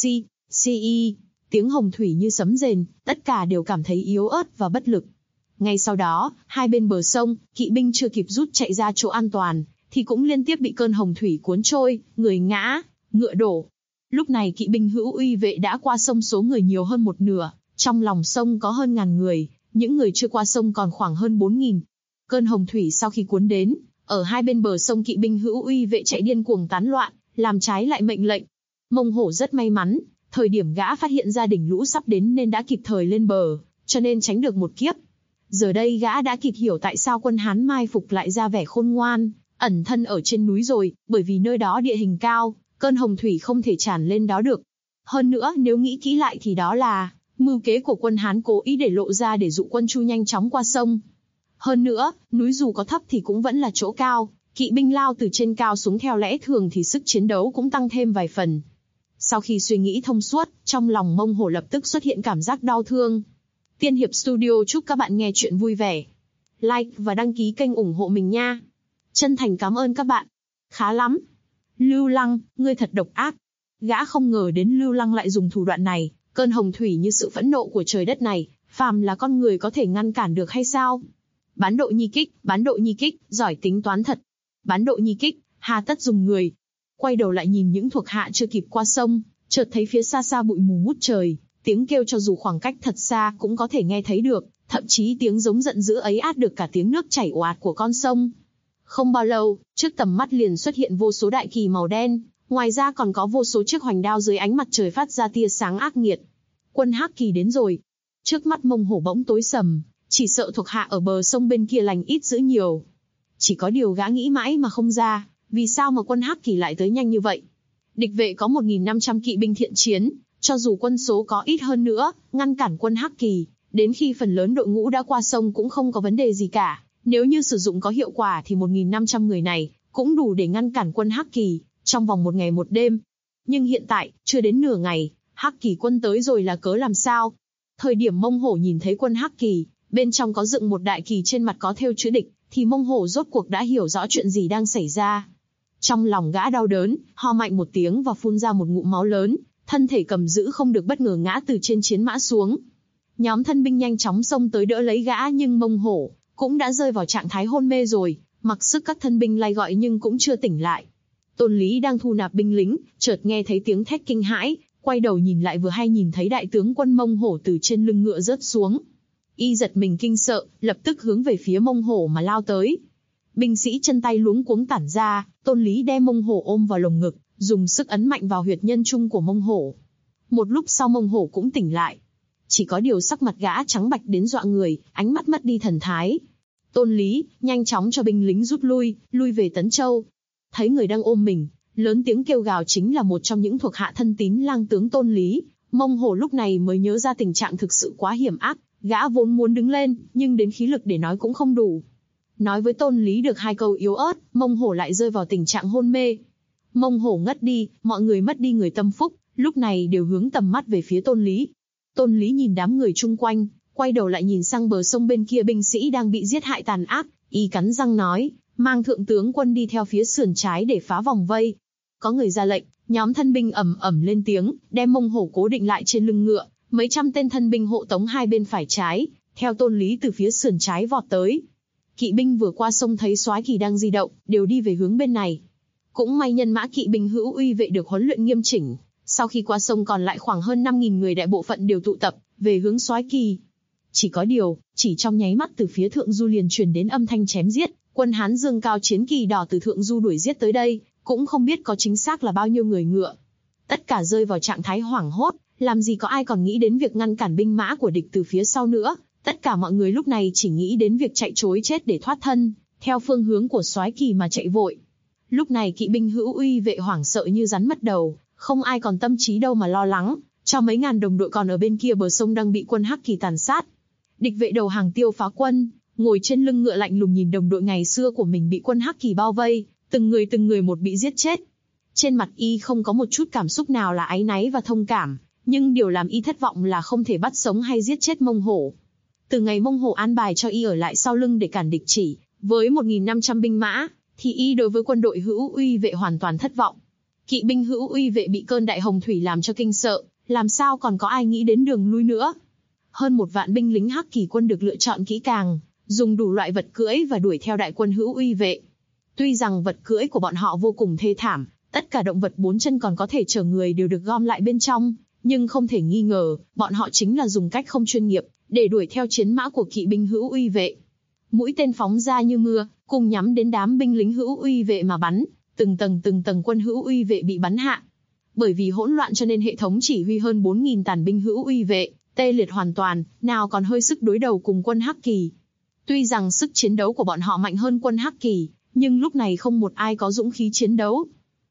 Speaker 2: xi, tiếng hồng thủy như sấm rền, tất cả đều cảm thấy yếu ớt và bất lực. Ngay sau đó, hai bên bờ sông, kỵ binh chưa kịp rút chạy ra chỗ an toàn, thì cũng liên tiếp bị cơn hồng thủy cuốn trôi, người ngã, ngựa đổ. Lúc này kỵ binh Hữu Uy vệ đã qua sông số người nhiều hơn một nửa, trong lòng sông có hơn 1000 người, những người chưa qua sông còn khoảng hơn 4000. Cơn hồng thủy sau khi cuốn đến, ở hai bên bờ sông kỵ binh Hữu Uy vệ chạy điên cuồng tán loạn, làm trái lại mệnh lệnh. Mông Hổ rất may mắn, thời điểm gã phát hiện ra đỉnh lũ sắp đến nên đã kịp thời lên bờ, cho nên tránh được một kiếp. Giờ đây gã đã kịp hiểu tại sao quân Hán mai phục lại ra vẻ khôn ngoan, ẩn thân ở trên núi rồi, bởi vì nơi đó địa hình cao, cơn hồng thủy không thể tràn lên đó được. Hơn nữa, nếu nghĩ kỹ lại thì đó là mưu kế của quân Hán cố ý để lộ ra để dụ quân Chu nhanh chóng qua sông. Hơn nữa, núi dù có thấp thì cũng vẫn là chỗ cao, kỵ binh lao từ trên cao xuống theo lẽ thường thì sức chiến đấu cũng tăng thêm vài phần. Sau khi suy nghĩ thông suốt, trong lòng Mông Hổ lập tức xuất hiện cảm giác đau thương. Tiên Hiệp Studio chúc các bạn nghe chuyện vui vẻ. Like và đăng ký kênh ủng hộ mình nha. Chân thành cảm ơn các bạn. Khá lắm. Lưu Lăng, ngươi thật độc ác. Gã không ngờ đến Lưu Lăng lại dùng thủ đoạn này, cơn hồng thủy như sự phẫn nộ của trời đất này, phàm là con người có thể ngăn cản được hay sao? Bán độ nhi kích, giỏi tính toán thật. Bán độ nhi kích, hà tất dùng người. Quay đầu lại nhìn những thuộc hạ chưa kịp qua sông, chợt thấy phía xa xa bụi mù ngút trời, tiếng kêu cho dù khoảng cách thật xa cũng có thể nghe thấy được, thậm chí tiếng giống giận dữ ấy át được cả tiếng nước chảy ồ ạt của con sông. Không bao lâu, trước tầm mắt liền xuất hiện vô số đại kỳ màu đen, ngoài ra còn có vô số chiếc hoành đao dưới ánh mặt trời phát ra tia sáng ác nghiệt. Quân Hắc Kỳ đến rồi. Trước mắt Mông Hổ bỗng tối sầm, chỉ sợ thuộc hạ ở bờ sông bên kia lành ít dữ nhiều. Chỉ có điều gã nghĩ mãi mà không ra, vì sao mà quân Hắc Kỳ lại tới nhanh như vậy? Địch vệ có 1500 kỵ binh thiện chiến, cho dù quân số có ít hơn nữa, ngăn cản quân Hắc Kỳ, đến khi phần lớn đội ngũ đã qua sông cũng không có vấn đề gì cả. Nếu như sử dụng có hiệu quả thì 1500 người này cũng đủ để ngăn cản quân Hắc Kỳ trong vòng một ngày một đêm. Nhưng hiện tại, chưa đến nửa ngày, Hắc Kỳ quân tới rồi là cớ làm sao? Thời điểm Mông Hổ nhìn thấy quân Hắc Kỳ, bên trong có dựng một đại kỳ trên mặt có thêu chữ địch, thì Mông Hổ rốt cuộc đã hiểu rõ chuyện gì đang xảy ra. Trong lòng gã đau đớn, ho mạnh một tiếng và phun ra một ngụm máu lớn, thân thể cầm giữ không được bất ngờ ngã từ trên chiến mã xuống. Nhóm thân binh nhanh chóng xông tới đỡ lấy gã nhưng Mông Hổ cũng đã rơi vào trạng thái hôn mê rồi, mặc sức các thân binh lay gọi nhưng cũng chưa tỉnh lại. Tôn Lý đang thu nạp binh lính, chợt nghe thấy tiếng thét kinh hãi, quay đầu nhìn lại vừa hay nhìn thấy đại tướng quân Mông Hổ từ trên lưng ngựa rớt xuống. Y giật mình kinh sợ, lập tức hướng về phía Mông Hổ mà lao tới. Binh sĩ chân tay luống cuống tản ra, Tôn Lý đem Mông Hổ ôm vào lồng ngực, dùng sức ấn mạnh vào huyệt nhân trung của Mông Hổ. Một lúc sau Mông Hổ cũng tỉnh lại. Chỉ có điều sắc mặt gã trắng bạch đến dọa người, ánh mắt mất đi thần thái. Tôn Lý nhanh chóng cho binh lính rút lui về Tấn Châu. Thấy người đang ôm mình, lớn tiếng kêu gào chính là một trong những thuộc hạ thân tín lang tướng Tôn Lý. Mông Hổ lúc này mới nhớ ra tình trạng thực sự quá hiểm ác, gã vốn muốn đứng lên, nhưng đến khí lực để nói cũng không đủ. Nói với Tôn Lý được hai câu yếu ớt, Mông Hổ lại rơi vào tình trạng hôn mê. Mông Hổ ngất đi, mọi người mất đi người tâm phúc, lúc này đều hướng tầm mắt về phía Tôn Lý. Tôn Lý nhìn đám người chung quanh, quay đầu lại nhìn sang bờ sông bên kia binh sĩ đang bị giết hại tàn ác, y cắn răng nói, mang thượng tướng quân đi theo phía sườn trái để phá vòng vây. Có người ra lệnh, nhóm thân binh ầm ầm lên tiếng, đem Mông Hổ cố định lại trên lưng ngựa, mấy trăm tên thân binh hộ tống hai bên phải trái, theo Tôn Lý từ phía sườn trái vọt tới. Kỵ binh vừa qua sông thấy soái kỳ đang di động, đều đi về hướng bên này. Cũng may nhân mã kỵ binh Hữu Uy vệ được huấn luyện nghiêm chỉnh, sau khi qua sông còn lại khoảng hơn 5.000 người đại bộ phận đều tụ tập về hướng soái kỳ. Chỉ có điều, chỉ trong nháy mắt từ phía thượng du liền truyền đến âm thanh chém giết, quân Hán dương cao chiến kỳ đỏ từ thượng du đuổi giết tới đây, cũng không biết có chính xác là bao nhiêu người ngựa. Tất cả rơi vào trạng thái hoảng hốt, làm gì có ai còn nghĩ đến việc ngăn cản binh mã của địch từ phía sau nữa. Tất cả mọi người lúc này chỉ nghĩ đến việc chạy trối chết để thoát thân, theo phương hướng của soái kỳ mà chạy vội. Lúc này kỵ binh Hữu Uy vệ hoảng sợ như rắn mất đầu, không ai còn tâm trí đâu mà lo lắng, cho mấy ngàn đồng đội còn ở bên kia bờ sông đang bị quân Hắc Kỳ tàn sát. Địch vệ đầu hàng Tiêu Phá Quân, ngồi trên lưng ngựa lạnh lùng nhìn đồng đội ngày xưa của mình bị quân Hắc Kỳ bao vây, từng người một bị giết chết. Trên mặt y không có một chút cảm xúc nào là áy náy và thông cảm, nhưng điều làm y thất vọng là không thể bắt sống hay giết chết Mông Hổ. Từ ngày Mông Hổ an bài cho y ở lại sau lưng để cản địch chỉ, với 1.500 binh mã, thì y đối với quân đội Hữu Uy vệ hoàn toàn thất vọng. Kỵ binh Hữu Uy vệ bị cơn đại hồng thủy làm cho kinh sợ, làm sao còn có ai nghĩ đến đường lui nữa. Hơn 1 vạn binh lính Hắc Kỳ quân được lựa chọn kỹ càng, dùng đủ loại vật cưỡi và đuổi theo đại quân Hữu Uy vệ. Tuy rằng vật cưỡi của bọn họ vô cùng thê thảm, tất cả động vật 4 chân còn có thể chở người đều được gom lại bên trong, nhưng không thể nghi ngờ, bọn họ chính là dùng cách không chuyên nghiệp để đuổi theo chiến mã của kỵ binh Hữu Uy vệ. Mũi tên phóng ra như mưa, cùng nhắm đến đám binh lính Hữu Uy vệ mà bắn, từng tầng quân Hữu Uy vệ bị bắn hạ. Bởi vì hỗn loạn cho nên hệ thống chỉ huy hơn 4.000 tàn binh Hữu Uy vệ tê liệt hoàn toàn, nào còn hơi sức đối đầu cùng quân Hắc Kỳ. Tuy rằng sức chiến đấu của bọn họ mạnh hơn quân Hắc Kỳ, nhưng lúc này không một ai có dũng khí chiến đấu.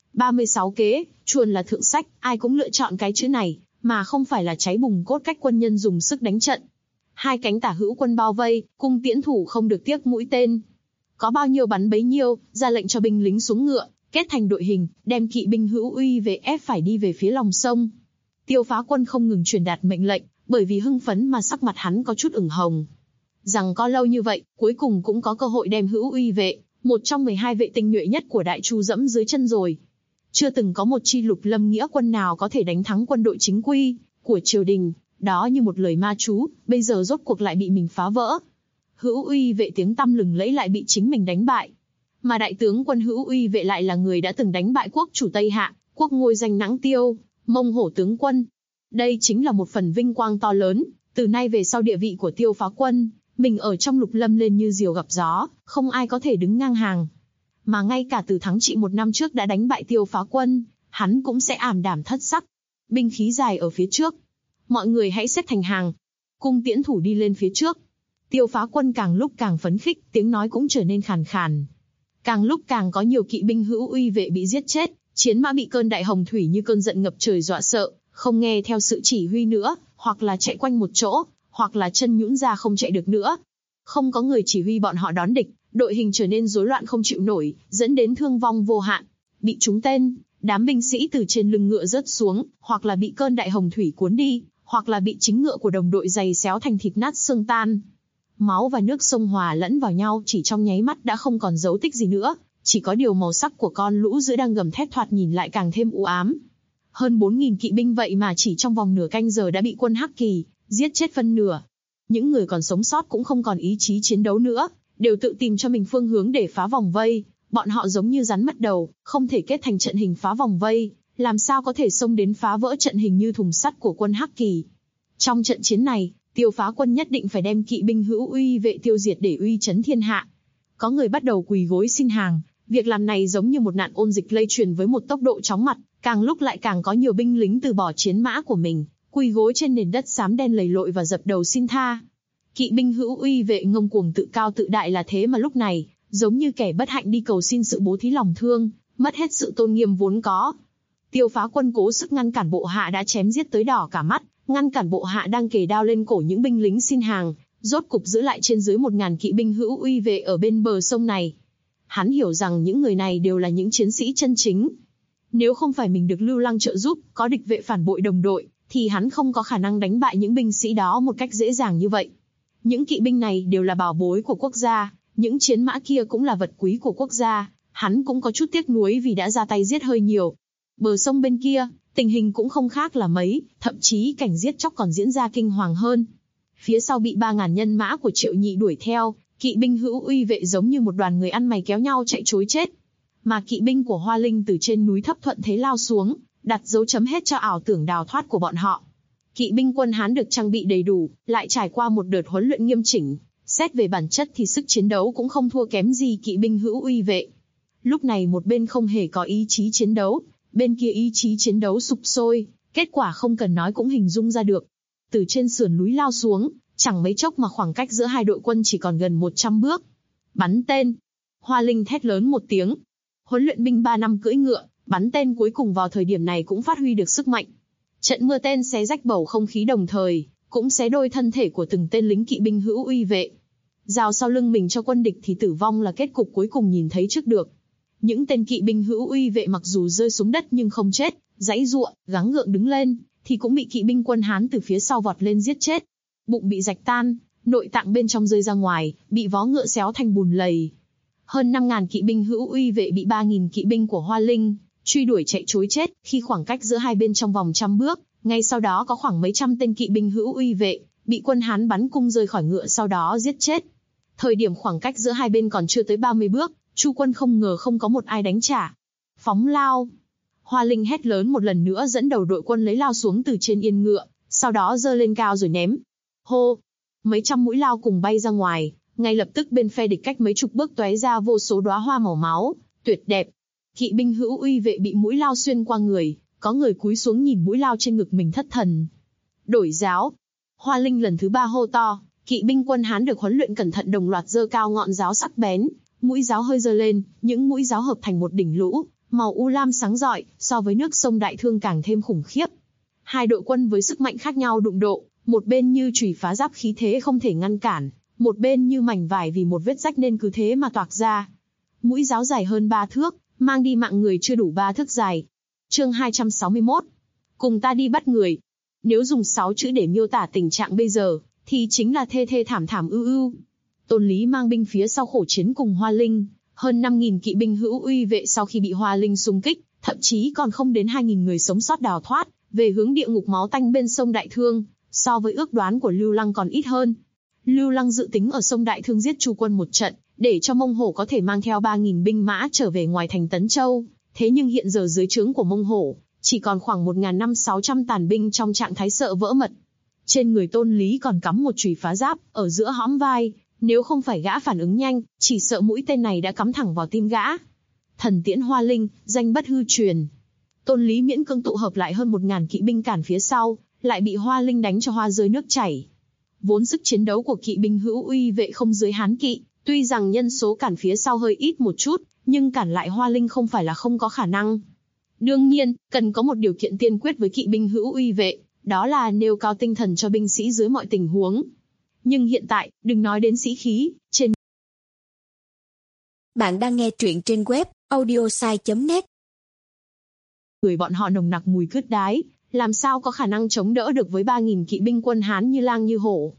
Speaker 2: 36 kế, chuồn là thượng sách, ai cũng lựa chọn cái chữ này, mà không phải là cháy bùng cốt cách quân nhân dùng sức đánh trận. Hai cánh tả hữu quân bao vây, cung tiễn thủ không được tiếc mũi tên. Có bao nhiêu bắn bấy nhiêu, ra lệnh cho binh lính xuống ngựa, kết thành đội hình, đem kỵ binh Hữu Uy vệ ép phải đi về phía lòng sông. Tiêu Phá Quân không ngừng truyền đạt mệnh lệnh, bởi vì hưng phấn mà sắc mặt hắn có chút ửng hồng. Rằng có lâu như vậy, cuối cùng cũng có cơ hội đem Hữu Uy vệ, một trong 12 vệ tinh nhuệ nhất của Đại Chu dẫm dưới chân rồi. Chưa từng có một chi lục lâm nghĩa quân nào có thể đánh thắng quân đội chính quy của triều đình, đó như một lời ma chú, bây giờ rốt cuộc lại bị mình phá vỡ. Hữu Uy vệ tiếng tăm lừng lẫy lại bị chính mình đánh bại. Mà đại tướng quân Hữu Uy vệ lại là người đã từng đánh bại quốc chủ Tây Hạ, quốc ngôi danh Nãng Tiêu, Mông Hổ tướng quân. Đây chính là một phần vinh quang to lớn, từ nay về sau địa vị của Tiêu Phá Quân, mình ở trong lục lâm lên như diều gặp gió, không ai có thể đứng ngang hàng. Mà ngay cả từ Thắng Trị 1 năm trước đã đánh bại Tiêu Phá Quân, hắn cũng sẽ ảm đạm thất sắc. Binh khí dài ở phía trước. Mọi người hãy xếp thành hàng. Cung tiễn thủ đi lên phía trước. Tiêu Phá Quân càng lúc càng phấn khích, tiếng nói cũng trở nên khàn khàn. Càng lúc càng có nhiều kỵ binh Hữu Uy vệ bị giết chết, chiến mã bị cơn đại hồng thủy như cơn giận ngập trời dọa sợ, không nghe theo sự chỉ huy nữa, hoặc là chạy quanh một chỗ, hoặc là chân nhũn ra không chạy được nữa. Không có người chỉ huy bọn họ đón địch, đội hình trở nên rối loạn không chịu nổi, dẫn đến thương vong vô hạn. Bị trúng tên, đám binh sĩ từ trên lưng ngựa rớt xuống, hoặc là bị cơn đại hồng thủy cuốn đi, hoặc là bị chính ngựa của đồng đội giày xéo thành thịt nát xương tan. máu và nước sông hòa lẫn vào nhau chỉ trong nháy mắt đã không còn dấu tích gì nữa, chỉ có điều màu sắc của con lũ dữ đang gầm thét thoạt nhìn lại càng thêm u ám. Hơn 4.000 kỵ binh vậy mà chỉ trong vòng nửa canh giờ đã bị quân Hắc Kỳ giết chết phân nửa. Những người còn sống sót cũng không còn ý chí chiến đấu nữa, đều tự tìm cho mình phương hướng để phá vòng vây. Bọn họ giống như rắn mất đầu, không thể kết thành trận hình phá vòng vây, làm sao có thể xông đến phá vỡ trận hình như thùng sắt của quân Hắc Kỳ. Trong trận chiến này, Tiêu Phá Quân nhất định phải đem kỵ binh hữu uy vệ tiêu diệt để uy chấn thiên hạ. Có người bắt đầu quỳ gối xin hàng, việc làm này giống như một nạn ôn dịch lây truyền với một tốc độ chóng mặt, càng lúc lại càng có nhiều binh lính từ bỏ chiến mã của mình, quỳ gối trên nền đất xám đen lầy lội và dập đầu xin tha. Kỵ binh hữu uy vệ ngông cuồng tự cao tự đại là thế mà lúc này, giống như kẻ bất hạnh đi cầu xin sự bố thí lòng thương, mất hết sự tôn nghiêm vốn có. Tiêu Phá Quân cố sức ngăn cản bộ hạ đã chém giết tới đỏ cả mắt, ngăn cản bộ hạ đang kề đao lên cổ những binh lính xin hàng, rốt cục giữ lại trên dưới 1.000 kỵ binh hữu uy vệ ở bên bờ sông này. Hắn hiểu rằng những người này đều là những chiến sĩ chân chính. Nếu không phải mình được Lưu Lăng trợ giúp, có địch vệ phản bội đồng đội, thì hắn không có khả năng đánh bại những binh sĩ đó một cách dễ dàng như vậy. Những kỵ binh này đều là bảo bối của quốc gia, những chiến mã kia cũng là vật quý của quốc gia, hắn cũng có chút tiếc nuối vì đã ra tay giết hơi nhiều. Bờ sông bên kia, tình hình cũng không khác là mấy, thậm chí cảnh giết chóc còn diễn ra kinh hoàng hơn. Phía sau bị 3.000 nhân mã của Triệu Nhị đuổi theo, kỵ binh hữu uy vệ giống như một đoàn người ăn mày kéo nhau chạy trối chết. Mà kỵ binh của Hoa Linh từ trên núi thấp thuận thế lao xuống, đặt dấu chấm hết cho ảo tưởng đào thoát của bọn họ. Kỵ binh quân Hán được trang bị đầy đủ, lại trải qua một đợt huấn luyện nghiêm chỉnh, xét về bản chất thì sức chiến đấu cũng không thua kém gì kỵ binh hữu uy vệ. Lúc này một bên không hề có ý chí chiến đấu, bên kia ý chí chiến đấu sục sôi, kết quả không cần nói cũng hình dung ra được. Từ trên sườn núi lao xuống, chẳng mấy chốc mà khoảng cách giữa hai đội quân chỉ còn gần 100 bước. Bắn tên! Hoa Linh thét lớn một tiếng. Huấn luyện binh 3 năm cưỡi ngựa, bắn tên cuối cùng vào thời điểm này cũng phát huy được sức mạnh. Trận mưa tên xé rách bầu không khí đồng thời, cũng xé đôi thân thể của từng tên lính kỵ binh hữu uy vệ. Rào sau lưng mình cho quân địch thì tử vong là kết cục cuối cùng nhìn thấy trước được. Những tên kỵ binh hữu uy vệ mặc dù rơi xuống đất nhưng không chết, giãy giụa, gắng gượng đứng lên, thì cũng bị kỵ binh quân Hán từ phía sau vọt lên giết chết. Bụng bị rạch tan, nội tạng bên trong rơi ra ngoài, bị vó ngựa xéo thành bùn lầy. Hơn 5.000 kỵ binh hữu uy vệ bị 3.000 kỵ binh của Hoa Linh truy đuổi chạy trối chết, khi khoảng cách giữa hai bên trong vòng 100 bước, ngay sau đó có khoảng mấy trăm tên kỵ binh hữu uy vệ bị quân Hán bắn cung rơi khỏi ngựa sau đó giết chết. Thời điểm khoảng cách giữa hai bên còn chưa tới 30 bước, Chu quân không ngờ không có một ai đánh trả. Phóng lao! Hoa Linh hét lớn một lần nữa dẫn đầu đội quân lấy lao xuống từ trên yên ngựa, sau đó giơ lên cao rồi ném. Hô! Mấy trăm mũi lao cùng bay ra ngoài, ngay lập tức bên phe địch cách mấy chục bước tóe ra vô số đóa hoa màu máu, tuyệt đẹp. Kỵ binh hữu uy vệ bị mũi lao xuyên qua người, có người cúi xuống nhìn mũi lao trên ngực mình thất thần. Đổi giáo! Hoa Linh lần thứ 3 hô to, kỵ binh quân Hán được huấn luyện cẩn thận đồng loạt giơ cao ngọn giáo sắc bén, mũi giáo hơi giơ lên, những mũi giáo hợp thành một đỉnh lũ, màu u lam sáng rọi, so với nước sông Đại Thương càng thêm khủng khiếp. Hai đội quân với sức mạnh khác nhau đụng độ, một bên như chùy phá giáp khí thế không thể ngăn cản, một bên như mảnh vải vì một vết rách nên cứ thế mà toạc ra. Mũi giáo dài hơn 3 thước, mang đi mạng người chưa đủ 3 thước dài. Chương 261. Cùng ta đi bắt người. Nếu dùng 6 chữ để miêu tả tình trạng bây giờ, thì chính là thê thê thảm thảm ưu ưu. Tôn Lý mang binh phía sau khổ chiến cùng Hoa Linh, hơn 5.000 kỵ binh hữu uy vệ sau khi bị Hoa Linh xung kích, thậm chí còn không đến 2.000 người sống sót đào thoát, về hướng địa ngục máu tanh bên sông Đại Thương, so với ước đoán của Lưu Lăng còn ít hơn. Lưu Lăng dự tính ở sông Đại Thương giết Chu quân một trận, để cho Mông Hổ có thể mang theo 3.000 binh mã trở về ngoài thành Tấn Châu, thế nhưng hiện giờ dưới trướng của Mông Hổ, chỉ còn khoảng 1.500-600 tàn binh trong trạng thái sợ vỡ mật. Trên người Tôn Lý còn cắm một chùy phá giáp, ở giữa hõm vai, nếu không phải gã phản ứng nhanh, chỉ sợ mũi tên này đã cắm thẳng vào tim gã. Thần tiễn Hoa Linh, danh bất hư truyền. Tôn Lý miễn cưỡng tụ hợp lại hơn 1.000 kỵ binh cản phía sau, lại bị Hoa Linh đánh cho hoa rơi nước chảy. Vốn sức chiến đấu của kỵ binh hữu uy vệ không dưới Hán kỵ, tuy rằng nhân số cản phía sau hơi ít một chút, nhưng cản lại Hoa Linh không phải là không có khả năng. Đương nhiên, cần có một điều kiện tiên quyết với kỵ binh hữu uy vệ, đó là nêu cao tinh thần cho binh sĩ dưới mọi tình huống. Nhưng hiện tại, đừng nói đến sĩ khí, trên...
Speaker 3: Bạn đang nghe truyện trên web audiosai.net.
Speaker 2: Người bọn họ nồng nặc mùi cứt đái, làm sao có khả năng chống đỡ được với 3.000 kỵ binh quân Hán như lang như hổ.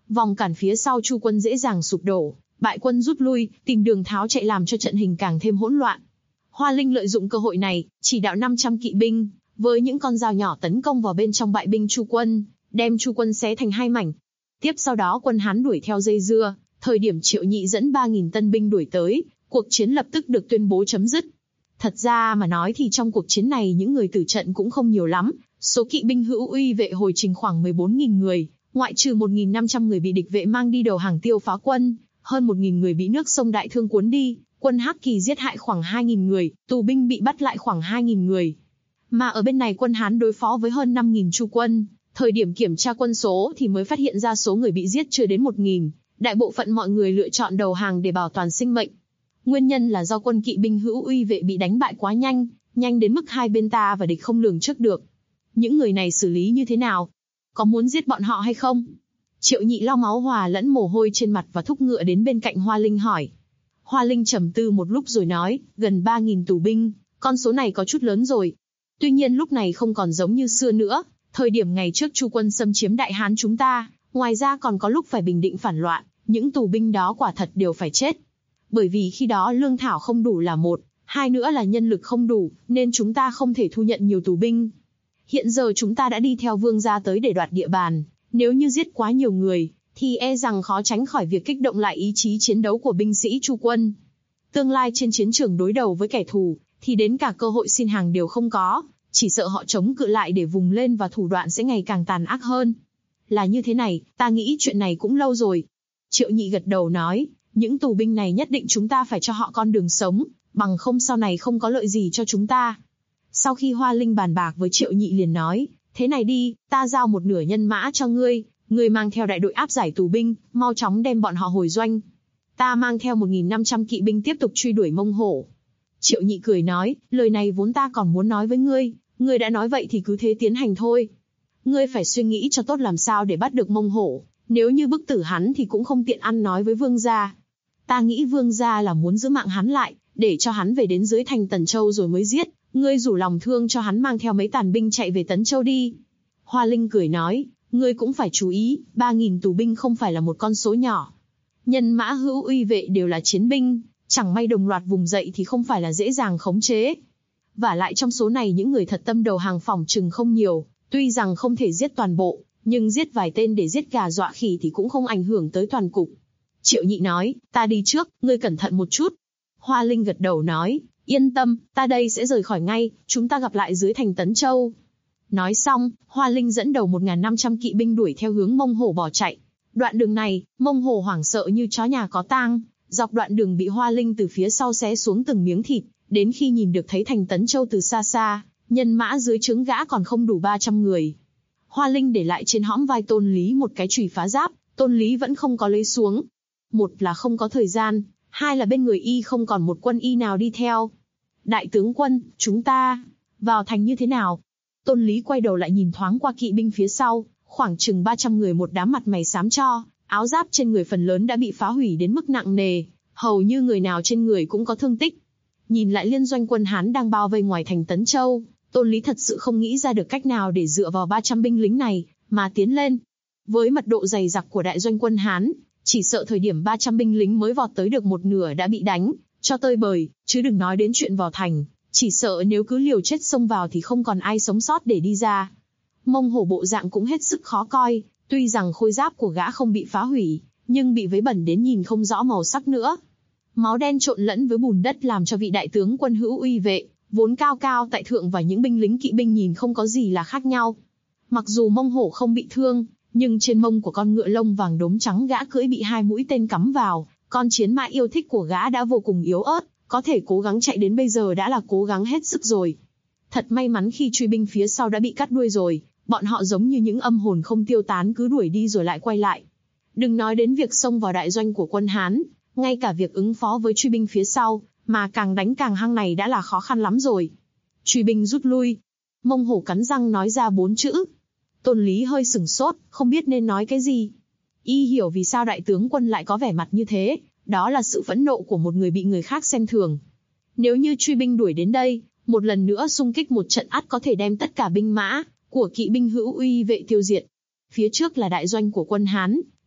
Speaker 2: Vòng cản phía sau Chu quân dễ dàng sụp đổ, bại quân rút lui, tìm đường tháo chạy làm cho trận hình càng thêm hỗn loạn. Hoa Linh lợi dụng cơ hội này, chỉ đạo 500 kỵ binh, với những con dao nhỏ tấn công vào bên trong bại binh Chu quân, đem Chu quân xé thành hai mảnh. Tiếp sau đó quân Hán đuổi theo dây dưa, thời điểm Triệu Nhị dẫn 3.000 tân binh đuổi tới, cuộc chiến lập tức được tuyên bố chấm dứt. Thật ra mà nói thì trong cuộc chiến này những người tử trận cũng không nhiều lắm, số kỵ binh hữu uy vệ hồi trình khoảng 14.000 người, ngoại trừ 1.500 người bị địch vệ mang đi đầu hàng tiêu phá quân, hơn 1.000 người bị nước sông Đại Thương cuốn đi, quân Hắc Kỳ giết hại khoảng 2.000 người, tù binh bị bắt lại khoảng 2.000 người. Mà ở bên này quân Hán đối phó với hơn 5.000 Chu quân, thời điểm kiểm tra quân số thì mới phát hiện ra số người bị giết chưa đến 1.000, đại bộ phận mọi người lựa chọn đầu hàng để bảo toàn sinh mệnh. Nguyên nhân là do quân kỵ binh hữu uy vệ bị đánh bại quá nhanh, nhanh đến mức hai bên ta và địch không lường trước được. Những người này xử lý như thế nào? Có muốn giết bọn họ hay không? Triệu Nhị lau máu hòa lẫn mồ hôi trên mặt và thúc ngựa đến bên cạnh Hoa Linh hỏi. Hoa Linh trầm tư một lúc rồi nói, gần 3.000 tù binh, con số này có chút lớn rồi. Tuy nhiên lúc này không còn giống như xưa nữa, thời điểm ngày trước Chu quân xâm chiếm Đại Hán chúng ta, ngoài ra còn có lúc phải bình định phản loạn, những tù binh đó quả thật đều phải chết. Bởi vì khi đó lương thảo không đủ là một, hai nữa là nhân lực không đủ, nên chúng ta không thể thu nhận nhiều tù binh. Hiện giờ chúng ta đã đi theo vương gia tới để đoạt địa bàn, nếu như giết quá nhiều người, thì e rằng khó tránh khỏi việc kích động lại ý chí chiến đấu của binh sĩ Chu quân. Tương lai trên chiến trường đối đầu với kẻ thù, thì đến cả cơ hội xin hàng đều không có, chỉ sợ họ chống cự lại để vùng lên và thủ đoạn sẽ ngày càng tàn ác hơn. Là như thế này, ta nghĩ chuyện này cũng lâu rồi. Triệu Nhị gật đầu nói, những tù binh này nhất định chúng ta phải cho họ con đường sống, bằng không sau này không có lợi gì cho chúng ta. Sau khi Hoa Linh bàn bạc với Triệu Nhị liền nói, thế này đi, ta giao một nửa nhân mã cho ngươi, ngươi mang theo đại đội áp giải tù binh, mau chóng đem bọn họ hồi doanh. Ta mang theo 1.500 kỵ binh tiếp tục truy đuổi Mông Hổ. Triệu Nhị cười nói, lời này vốn ta còn muốn nói với ngươi đã nói vậy thì cứ thế tiến hành thôi. Ngươi phải suy nghĩ cho tốt làm sao để bắt được Mông Hổ, nếu như bức tử hắn thì cũng không tiện ăn nói với vương gia. Ta nghĩ vương gia là muốn giữ mạng hắn lại, để cho hắn về đến dưới thành Tần Châu rồi mới giết, ngươi rủ lòng thương cho hắn mang theo mấy tàn binh chạy về Tấn Châu đi. Hoa Linh cười nói, ngươi cũng phải chú ý, 3.000 tù binh không phải là một con số nhỏ. Nhân mã hữu uy vệ đều là chiến binh, chẳng may đồng loạt vùng dậy thì không phải là dễ dàng khống chế. Vả lại trong số này những người thật tâm đầu hàng phỏng chừng không nhiều, tuy rằng không thể giết toàn bộ, nhưng giết vài tên để giết gà dọa khỉ thì cũng không ảnh hưởng tới toàn cục. Triệu Nhị nói, ta đi trước, ngươi cẩn thận một chút. Hoa Linh gật đầu nói, yên tâm, ta đây sẽ rời khỏi ngay, chúng ta gặp lại dưới thành Tấn Châu. Nói xong, Hoa Linh dẫn đầu 1.500 kỵ binh đuổi theo hướng Mông Hổ bỏ chạy. Đoạn đường này, Mông Hổ hoảng sợ như chó nhà có tang, dọc đoạn đường bị Hoa Linh từ phía sau xé xuống từng miếng thịt, đến khi nhìn được thấy thành Tấn Châu từ xa xa, nhân mã dưới trướng gã còn không đủ 300 người. Hoa Linh để lại trên hõm vai Tôn Lý một cái chùy phá giáp, Tôn Lý vẫn không có lấy xuống. Một là không có thời gian, hai là bên người y không còn một quân y nào đi theo. Đại tướng quân, chúng ta vào thành như thế nào? Tôn Lý quay đầu lại nhìn thoáng qua kỵ binh phía sau, khoảng chừng 300 người một đám mặt mày xám cho, áo giáp trên người phần lớn đã bị phá hủy đến mức nặng nề, hầu như người nào trên người cũng có thương tích. Nhìn lại liên doanh quân Hán đang bao vây ngoài thành Tấn Châu, Tôn Lý thật sự không nghĩ ra được cách nào để dựa vào 300 binh lính này mà tiến lên. Với mật độ dày dặc của đại doanh quân Hán, chỉ sợ thời điểm 300 binh lính mới vọt tới được một nửa đã bị đánh cho tơi bời, chứ đừng nói đến chuyện vào thành. Chỉ sợ nếu cứ liều chết xông vào thì không còn ai sống sót để đi ra. Mông Hổ bộ dạng cũng hết sức khó coi, tuy rằng khôi giáp của gã không bị phá hủy, nhưng bị vấy bẩn đến nhìn không rõ màu sắc nữa. Máu đen trộn lẫn với bùn đất làm cho vị đại tướng quân hữu uy vệ, vốn cao cao tại thượng và những binh lính kỵ binh nhìn không có gì là khác nhau. Mặc dù Mông Hổ không bị thương, nhưng trên mông của con ngựa lông vàng đốm trắng gã cưỡi bị 2 mũi tên cắm vào, con chiến mã yêu thích của gã đã vô cùng yếu ớt, có thể cố gắng chạy đến bây giờ đã là cố gắng hết sức rồi. Thật may mắn khi truy binh phía sau đã bị cắt đuôi rồi, bọn họ giống như những âm hồn không tiêu tán cứ đuổi đi rồi lại quay lại. Đừng nói đến việc xông vào đại doanh của quân Hán, ngay cả việc ứng phó với truy binh phía sau, mà càng đánh càng hăng này đã là khó khăn lắm rồi. Truy binh rút lui. Mông Hổ cắn răng nói ra 4 chữ. Tôn Lý hơi sửng sốt, không biết nên nói cái gì. Y hiểu vì sao đại tướng quân lại có vẻ mặt như thế, đó là sự phẫn nộ của một người bị người khác xem thường. Nếu như truy binh đuổi đến đây, một lần nữa xung kích một trận ắt có thể đem tất cả binh mã của kỵ binh hữu uy vệ tiêu diệt. Phía trước là đại doanh của quân Hán,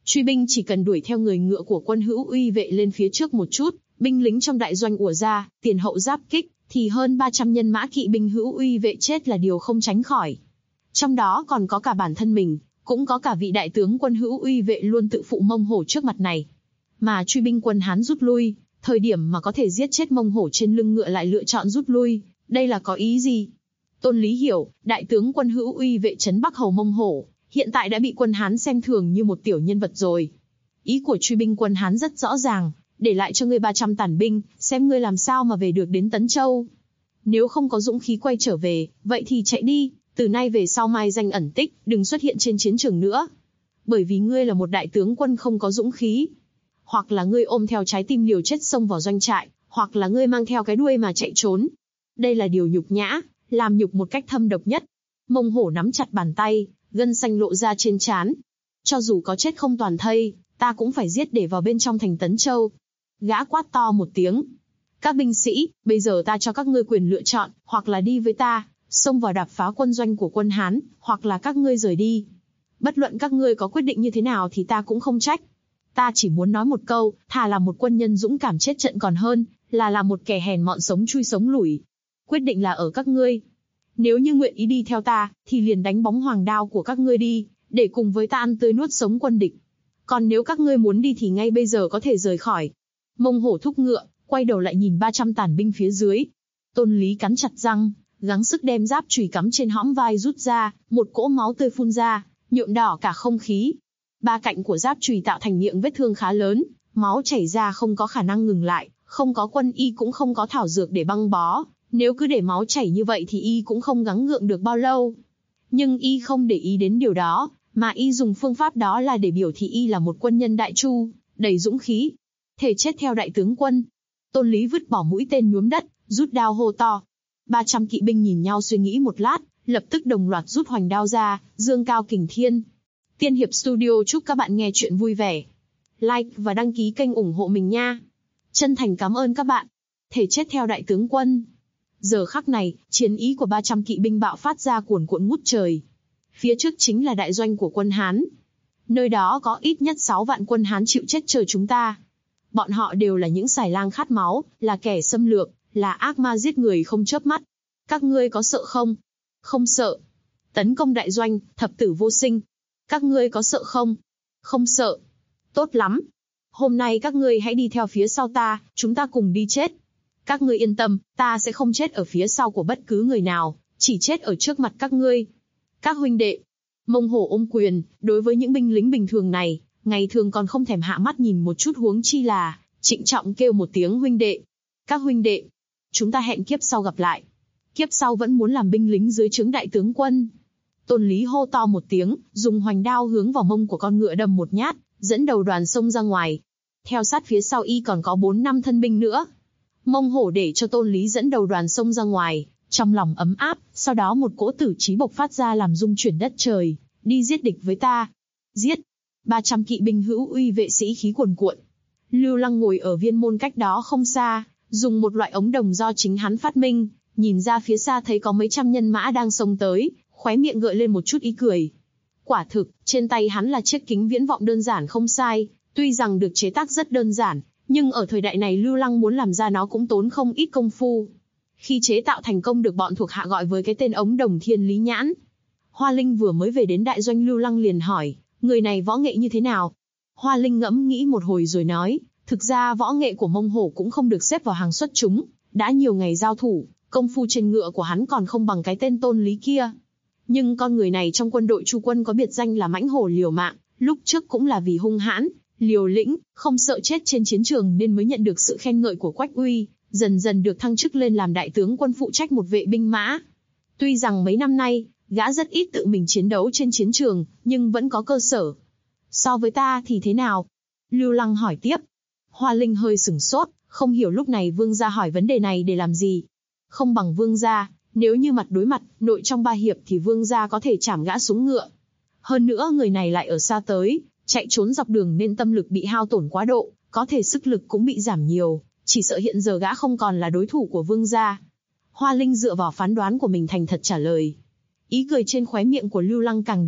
Speaker 2: Truy binh chỉ cần đuổi theo người ngựa của quân hữu uy vệ lên phía trước một chút, binh lính trong đại doanh ùa ra, tiền hậu giáp kích, thì hơn 300 nhân mã kỵ binh hữu uy vệ chết là điều không tránh khỏi. Trong đó còn có cả bản thân mình, cũng có cả vị đại tướng quân hữu uy vệ luôn tự phụ Mông Hổ trước mặt này. Mà truy binh quân Hán rút lui, thời điểm mà có thể giết chết Mông Hổ trên lưng ngựa lại lựa chọn rút lui, đây là có ý gì? Tôn Lý hiểu, đại tướng quân hữu uy vệ trấn Bắc Hầu Mông Hổ, hiện tại đã bị quân Hán xem thường như một tiểu nhân vật rồi. Ý của truy binh quân Hán rất rõ ràng, để lại cho ngươi 300 tàn binh, xem ngươi làm sao mà về được đến Tấn Châu. Nếu không có dũng khí quay trở về, vậy thì chạy đi, từ nay về sau mai danh ẩn tích, đừng xuất hiện trên chiến trường nữa. Bởi vì ngươi là một đại tướng quân không có dũng khí. Hoặc là ngươi ôm theo trái tim liều chết xông vào doanh trại, hoặc là ngươi mang theo cái đuôi mà chạy trốn. Đây là điều nhục nhã, làm nhục một cách thâm độc nhất. Mông Hổ nắm chặt bàn tay, gân xanh lộ ra trên trán. Cho dù có chết không toàn thây, ta cũng phải giết để vào bên trong thành Tấn Châu. Gã quát to một tiếng. Các binh sĩ, bây giờ ta cho các ngươi quyền lựa chọn, hoặc là đi với ta, xông vào đạp phá quân doanh của quân Hán, hoặc là các ngươi rời đi. Bất luận các ngươi có quyết định như thế nào thì ta cũng không trách. Ta chỉ muốn nói một câu, thà là một quân nhân dũng cảm chết trận còn hơn, là một kẻ hèn mọn sống chui sống lủi. Quyết định là ở các ngươi. Nếu như nguyện ý đi theo ta, thì liền đánh bóng hoàng đao của các ngươi đi, để cùng với ta ăn tươi nuốt sống quân địch. Còn nếu các ngươi muốn đi thì ngay bây giờ có thể rời khỏi. Mông Hổ thúc ngựa, quay đầu lại nhìn 300 tàn binh phía dưới. Tôn Lý cắn chặt răng, gắng sức đem giáp chùy cắm trên hõm vai rút ra, một cỗ máu tươi phun ra, nhuộm đỏ cả không khí. Ba cạnh của giáp chùy tạo thành miệng vết thương khá lớn, máu chảy ra không có khả năng ngừng lại, không có quân y cũng không có thảo dược để băng bó, nếu cứ để máu chảy như vậy thì y cũng không gắng gượng được bao lâu. Nhưng y không để ý đến điều đó, mà y dùng phương pháp đó là để biểu thị y là một quân nhân đại chu, đầy dũng khí, thể chết theo đại tướng quân. Tôn Lý vứt bỏ mũi tên nhuốm đất, rút đao hô to. 300 kỵ binh nhìn nhau suy nghĩ một lát, lập tức đồng loạt rút hoành đao ra, dương cao kình thiên. Tiên Hiệp Studio chúc các bạn nghe chuyện vui vẻ. Like và đăng ký kênh ủng hộ mình nha. Chân thành cảm ơn các bạn. Thể chết theo đại tướng quân. Giờ khắc này, chiến ý của 300 kỵ binh bạo phát ra cuồn cuộn ngút trời. Phía trước chính là đại doanh của quân Hán. Nơi đó có ít nhất 6 vạn quân Hán chịu chết chờ chúng ta. Bọn họ đều là những xài lang khát máu, là kẻ xâm lược, là ác ma giết người không chớp mắt. Các ngươi có sợ không? Không sợ. Tấn công đại doanh, thập tử vô sinh. Các ngươi có sợ không? Không sợ. Tốt lắm. Hôm nay các ngươi hãy đi theo phía sau ta, chúng ta cùng đi chết. Các ngươi yên tâm, ta sẽ không chết ở phía sau của bất cứ người nào, chỉ chết ở trước mặt các ngươi. Các huynh đệ. Mông Hổ ôm quyền, đối với những binh lính bình thường này, ngày thường còn không thèm hạ mắt nhìn một chút, huống chi là trịnh trọng kêu một tiếng huynh đệ. Các huynh đệ, chúng ta hẹn kiếp sau gặp lại. Kiếp sau vẫn muốn làm binh lính dưới trướng đại tướng quân. Tôn Lý hô to một tiếng, dùng hoành đao hướng vào mông của con ngựa đâm một nhát, dẫn đầu đoàn xông ra ngoài. Theo sát phía sau y còn có 4-5 thân binh nữa. Mông Hổ để cho Tôn Lý dẫn đầu đoàn xông ra ngoài, trong lòng ấm áp, sau đó một cỗ tử chí bộc phát ra làm rung chuyển đất trời, đi giết địch với ta. Giết! 300 kỵ binh hữu uy vệ sĩ khí cuồn cuộn. Lưu Lăng ngồi ở viên môn cách đó không xa, dùng một loại ống đồng do chính hắn phát minh, nhìn ra phía xa thấy có mấy trăm nhân mã đang xông tới, khóe miệng gợi lên một chút ý cười. Quả thực, trên tay hắn là chiếc kính viễn vọng đơn giản không sai, tuy rằng được chế tác rất đơn giản, nhưng ở thời đại này Lưu Lăng muốn làm ra nó cũng tốn không ít công phu. Khi chế tạo thành công được bọn thuộc hạ gọi với cái tên ống đồng thiên lý nhãn. Hoa Linh vừa mới về đến đại doanh Lưu Lăng liền hỏi, người này võ nghệ như thế nào? Hoa Linh ngẫm nghĩ một hồi rồi nói, thực ra võ nghệ của Mông Hổ cũng không được xếp vào hàng xuất chúng, đã nhiều ngày giao thủ, công phu trên ngựa của hắn còn không bằng cái tên Tôn Lý kia. Nhưng con người này trong quân đội Chu quân có biệt danh là mãnh hổ liều mạng, lúc trước cũng là vì hung hãn, liều lĩnh, không sợ chết trên chiến trường nên mới nhận được sự khen ngợi của Quách Uy, dần dần được thăng chức lên làm đại tướng quân phụ trách một vệ binh mã. Tuy rằng mấy năm nay, gã rất ít tự mình chiến đấu trên chiến trường, nhưng vẫn có cơ sở. So với ta thì thế nào? Lưu Lăng hỏi tiếp. Hoa Linh hơi sửng sốt, không hiểu lúc này vương gia hỏi vấn đề này để làm gì. Không bằng vương gia, nếu như mặt đối mặt, nội trong 3 hiệp thì vương gia có thể chảm gã xuống ngựa. Hơn nữa người này lại ở xa tới, chạy trốn dọc đường nên tâm lực bị hao tổn quá độ, có thể sức lực cũng bị giảm nhiều, chỉ sợ hiện giờ gã không còn là đối thủ của vương gia. Hoa Linh dựa vào phán đoán của mình thành thật trả lời. Ý cười trên khóe miệng của Lưu Lăng càng đậm,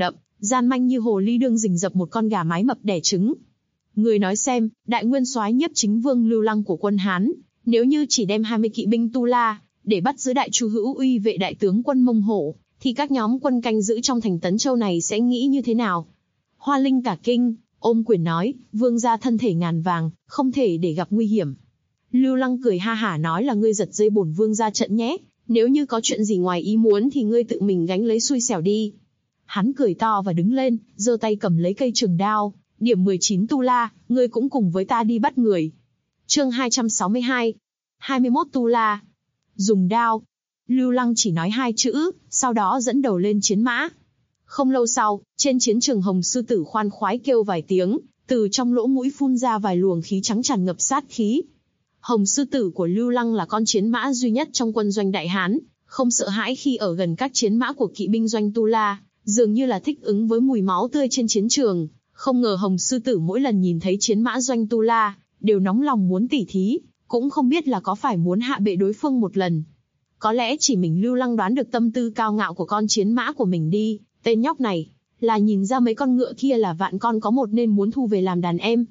Speaker 2: Gian manh như hồ ly đương rình rập một con gà mái mập đẻ trứng. Người nói xem, đại nguyên soái nhiếp chính vương Lưu Lăng của quân Hán, nếu như chỉ đem 20 kỵ binh tu la, để bắt giữ đại chu hữu uy vệ đại tướng quân Mông Hổ, thì các nhóm quân canh giữ trong thành Tấn Châu này sẽ nghĩ như thế nào? Hoa Linh cả kinh, ôm quyền nói, vương gia thân thể ngàn vàng, không thể để gặp nguy hiểm. Lưu Lăng cười ha hả nói là ngươi giật dây bổn vương ra trận nhé, nếu như có chuyện gì ngoài ý muốn thì ngươi tự mình gánh lấy xui xẻo đi. Hắn cười to và đứng lên, giơ tay cầm lấy cây trường đao, điểm 19 tu la, ngươi cũng cùng với ta đi bắt người. Chương 262, 21 tu la. Dùng đao. Lưu Lăng chỉ nói 2 chữ, sau đó dẫn đầu lên chiến mã. Không lâu sau, trên chiến trường Hồng Sư Tử khoan khoái kêu vài tiếng, từ trong lỗ mũi phun ra vài luồng khí trắng tràn ngập sát khí. Hồng Sư Tử của Lưu Lăng là con chiến mã duy nhất trong quân doanh Đại Hán, không sợ hãi khi ở gần các chiến mã của kỵ binh doanh Tu La, dường như là thích ứng với mùi máu tươi trên chiến trường. Không ngờ Hồng Sư Tử mỗi lần nhìn thấy chiến mã doanh Tu La, đều nóng lòng muốn tỉ thí, cũng không biết là có phải muốn hạ bệ đối phương một lần. Có lẽ chỉ mình Lưu Lăng đoán được tâm tư cao ngạo của con chiến mã của mình đi, tên nhóc này, là nhìn ra mấy con ngựa kia là vạn con có một nên muốn thu về làm đàn em.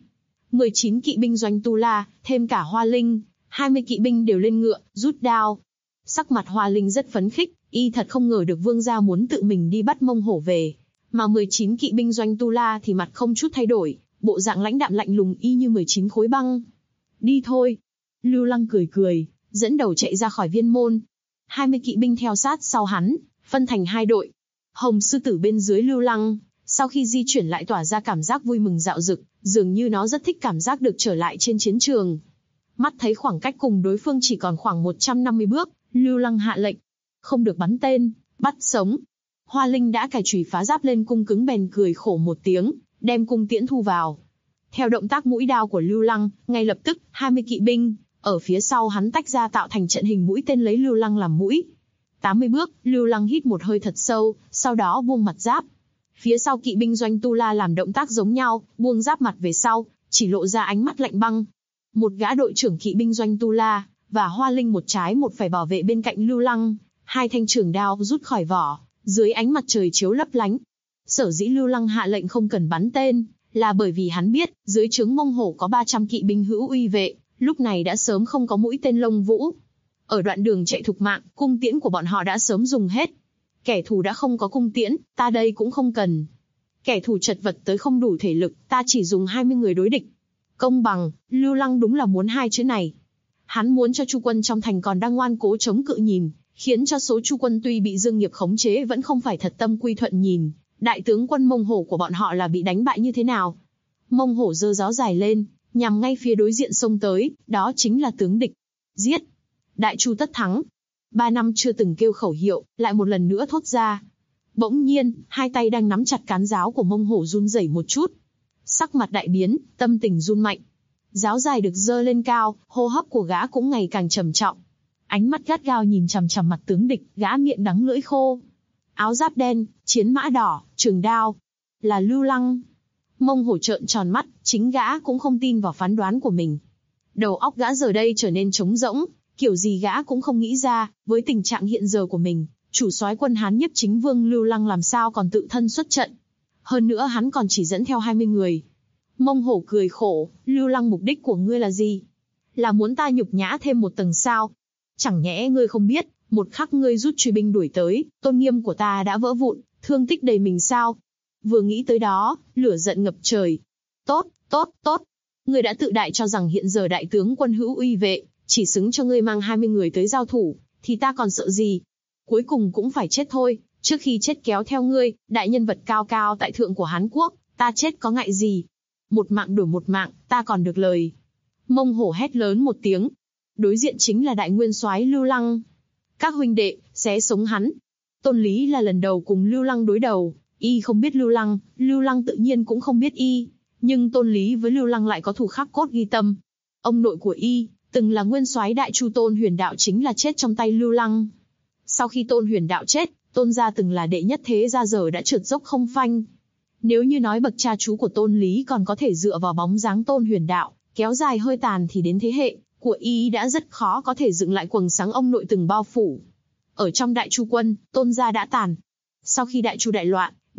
Speaker 2: 19 kỵ binh doanh Tu La, thêm cả Hoa Linh, 20 kỵ binh đều lên ngựa, rút đao. Sắc mặt Hoa Linh rất phấn khích, y thật không ngờ được vương gia muốn tự mình đi bắt Mông Hổ về. Mà 19 kỵ binh doanh Tu La thì mặt không chút thay đổi, bộ dạng lãnh đạm lạnh lùng y như 19 khối băng. Đi thôi. Lưu Lăng cười cười, dẫn đầu chạy ra khỏi viên môn. 20 kỵ binh theo sát sau hắn, phân thành 2 đội. Hồng Sư Tử bên dưới Lưu Lăng, sau khi di chuyển lại tỏa ra cảm giác vui mừng dạo dực, dường như nó rất thích cảm giác được trở lại trên chiến trường. Mắt thấy khoảng cách cùng đối phương chỉ còn khoảng 150 bước, Lưu Lăng hạ lệnh. Không được bắn tên, bắt sống. Hoa Linh đã cài chùy phá giáp lên cung cứng bèn cười khổ một tiếng, đem cung tiễn thu vào. Theo động tác mũi đao của Lưu Lăng, ngay lập tức, 20 kỵ binh, ở phía sau hắn tách ra tạo thành trận hình mũi tên lấy Lưu Lăng làm mũi. 80 bước, Lưu Lăng hít một hơi thật sâu, sau đó buông mặt giáp. Phía sau kỵ binh doanh Tu La làm động tác giống nhau, buông giáp mặt về sau, chỉ lộ ra ánh mắt lạnh băng. Một gã đội trưởng kỵ binh doanh Tu La, và Hoa Linh một trái một phải bảo vệ bên cạnh Lưu Lăng, 2 thanh trường đao rút khỏi vỏ, dưới ánh mặt trời chiếu lấp lánh. Sở dĩ Lưu Lăng hạ lệnh không cần bắn tên, là bởi vì hắn biết, dưới trướng Mông Hổ có 300 kỵ binh hữu uy vệ, lúc này đã sớm không có mũi tên lông vũ. Ở đoạn đường chạy thục mạng, cung tiễn của bọn họ đã sớm dùng hết. Kẻ thù đã không có cung tiễn, ta đây cũng không cần. Kẻ thù chật vật tới không đủ thể lực, ta chỉ dùng 20 người đối địch. Công bằng, Lưu Lăng đúng là muốn 2 chữ này. Hắn muốn cho Chu quân trong thành còn đang ngoan cố chống cự nhìn, khiến cho số Chu quân tuy bị Dương Nghiệp khống chế vẫn không phải thật tâm quy thuận nhìn, đại tướng quân Mông Hổ của bọn họ là bị đánh bại như thế nào. Mông Hổ giơ giáo dài lên, nhằm ngay phía đối diện xông tới, đó chính là tướng địch. Giết! Đại Chu tất thắng! 3 năm chưa từng kêu khẩu hiệu, lại một lần nữa thốt ra. Bỗng nhiên, 2 tay đang nắm chặt cán giáo của Mông Hổ run rẩy một chút. Sắc mặt đại biến, tâm tình run mạnh. Giáo dài được giơ lên cao, hô hấp của gã cũng ngày càng trầm trọng. Ánh mắt gắt gao nhìn chằm chằm mặt tướng địch, gã miệng đắng lưỡi khô. Áo giáp đen, chiến mã đỏ, trường đao. Là Lưu Lăng. Mông Hổ trợn tròn mắt, chính gã cũng không tin vào phán đoán của mình. Đầu óc gã giờ đây trở nên trống rỗng, kiểu gì gã cũng không nghĩ ra, với tình trạng hiện giờ của mình, chủ soái quân Hán nhiếp chính vương Lưu Lăng làm sao còn tự thân xuất trận. Hơn nữa hắn còn chỉ dẫn theo 20 người. Mông Hổ cười khổ, Lưu Lăng mục đích của ngươi là gì? Là muốn ta nhục nhã thêm một tầng sao? Chẳng nhẽ ngươi không biết, một khắc ngươi rút truy binh đuổi tới, tôn nghiêm của ta đã vỡ vụn, thương tích đầy mình sao? Vừa nghĩ tới đó, lửa giận ngập trời. Tốt, tốt, tốt. Ngươi đã tự đại cho rằng hiện giờ đại tướng quân hữu uy vệ, chỉ xứng cho ngươi mang 20 người tới giao thủ, thì ta còn sợ gì? Cuối cùng cũng phải chết thôi, trước khi chết kéo theo ngươi, đại nhân vật cao cao tại thượng của Hán Quốc, ta chết có ngại gì? Một mạng đổi một mạng, ta còn được lời. Mông Hổ hét lớn một tiếng. Đối diện chính là đại nguyên soái Lưu Lăng. Các huynh đệ, xé sống hắn. Tôn Lý là lần đầu cùng Lưu Lăng đối đầu, y không biết Lưu Lăng tự nhiên cũng không biết y, nhưng Tôn Lý với Lưu Lăng lại có thù khắc cốt ghi tâm. Ông nội của y, từng là nguyên soái đại Chu Tôn Huyền Đạo chính là chết trong tay Lưu Lăng. Sau khi Tôn Huyền Đạo chết, Tôn gia từng là đệ nhất thế gia giờ đã trượt dốc không phanh. Nếu như nói bậc cha chú của Tôn Lý còn có thể dựa vào bóng dáng Tôn Huyền Đạo, kéo dài hơi tàn thì đến thế hệ của y đã rất khó có thể dựng lại quầng sáng ông nội từng bao phủ. Ở trong đại Chu quân, Tôn gia đã tàn. Sau khi đại Chu đại loạn,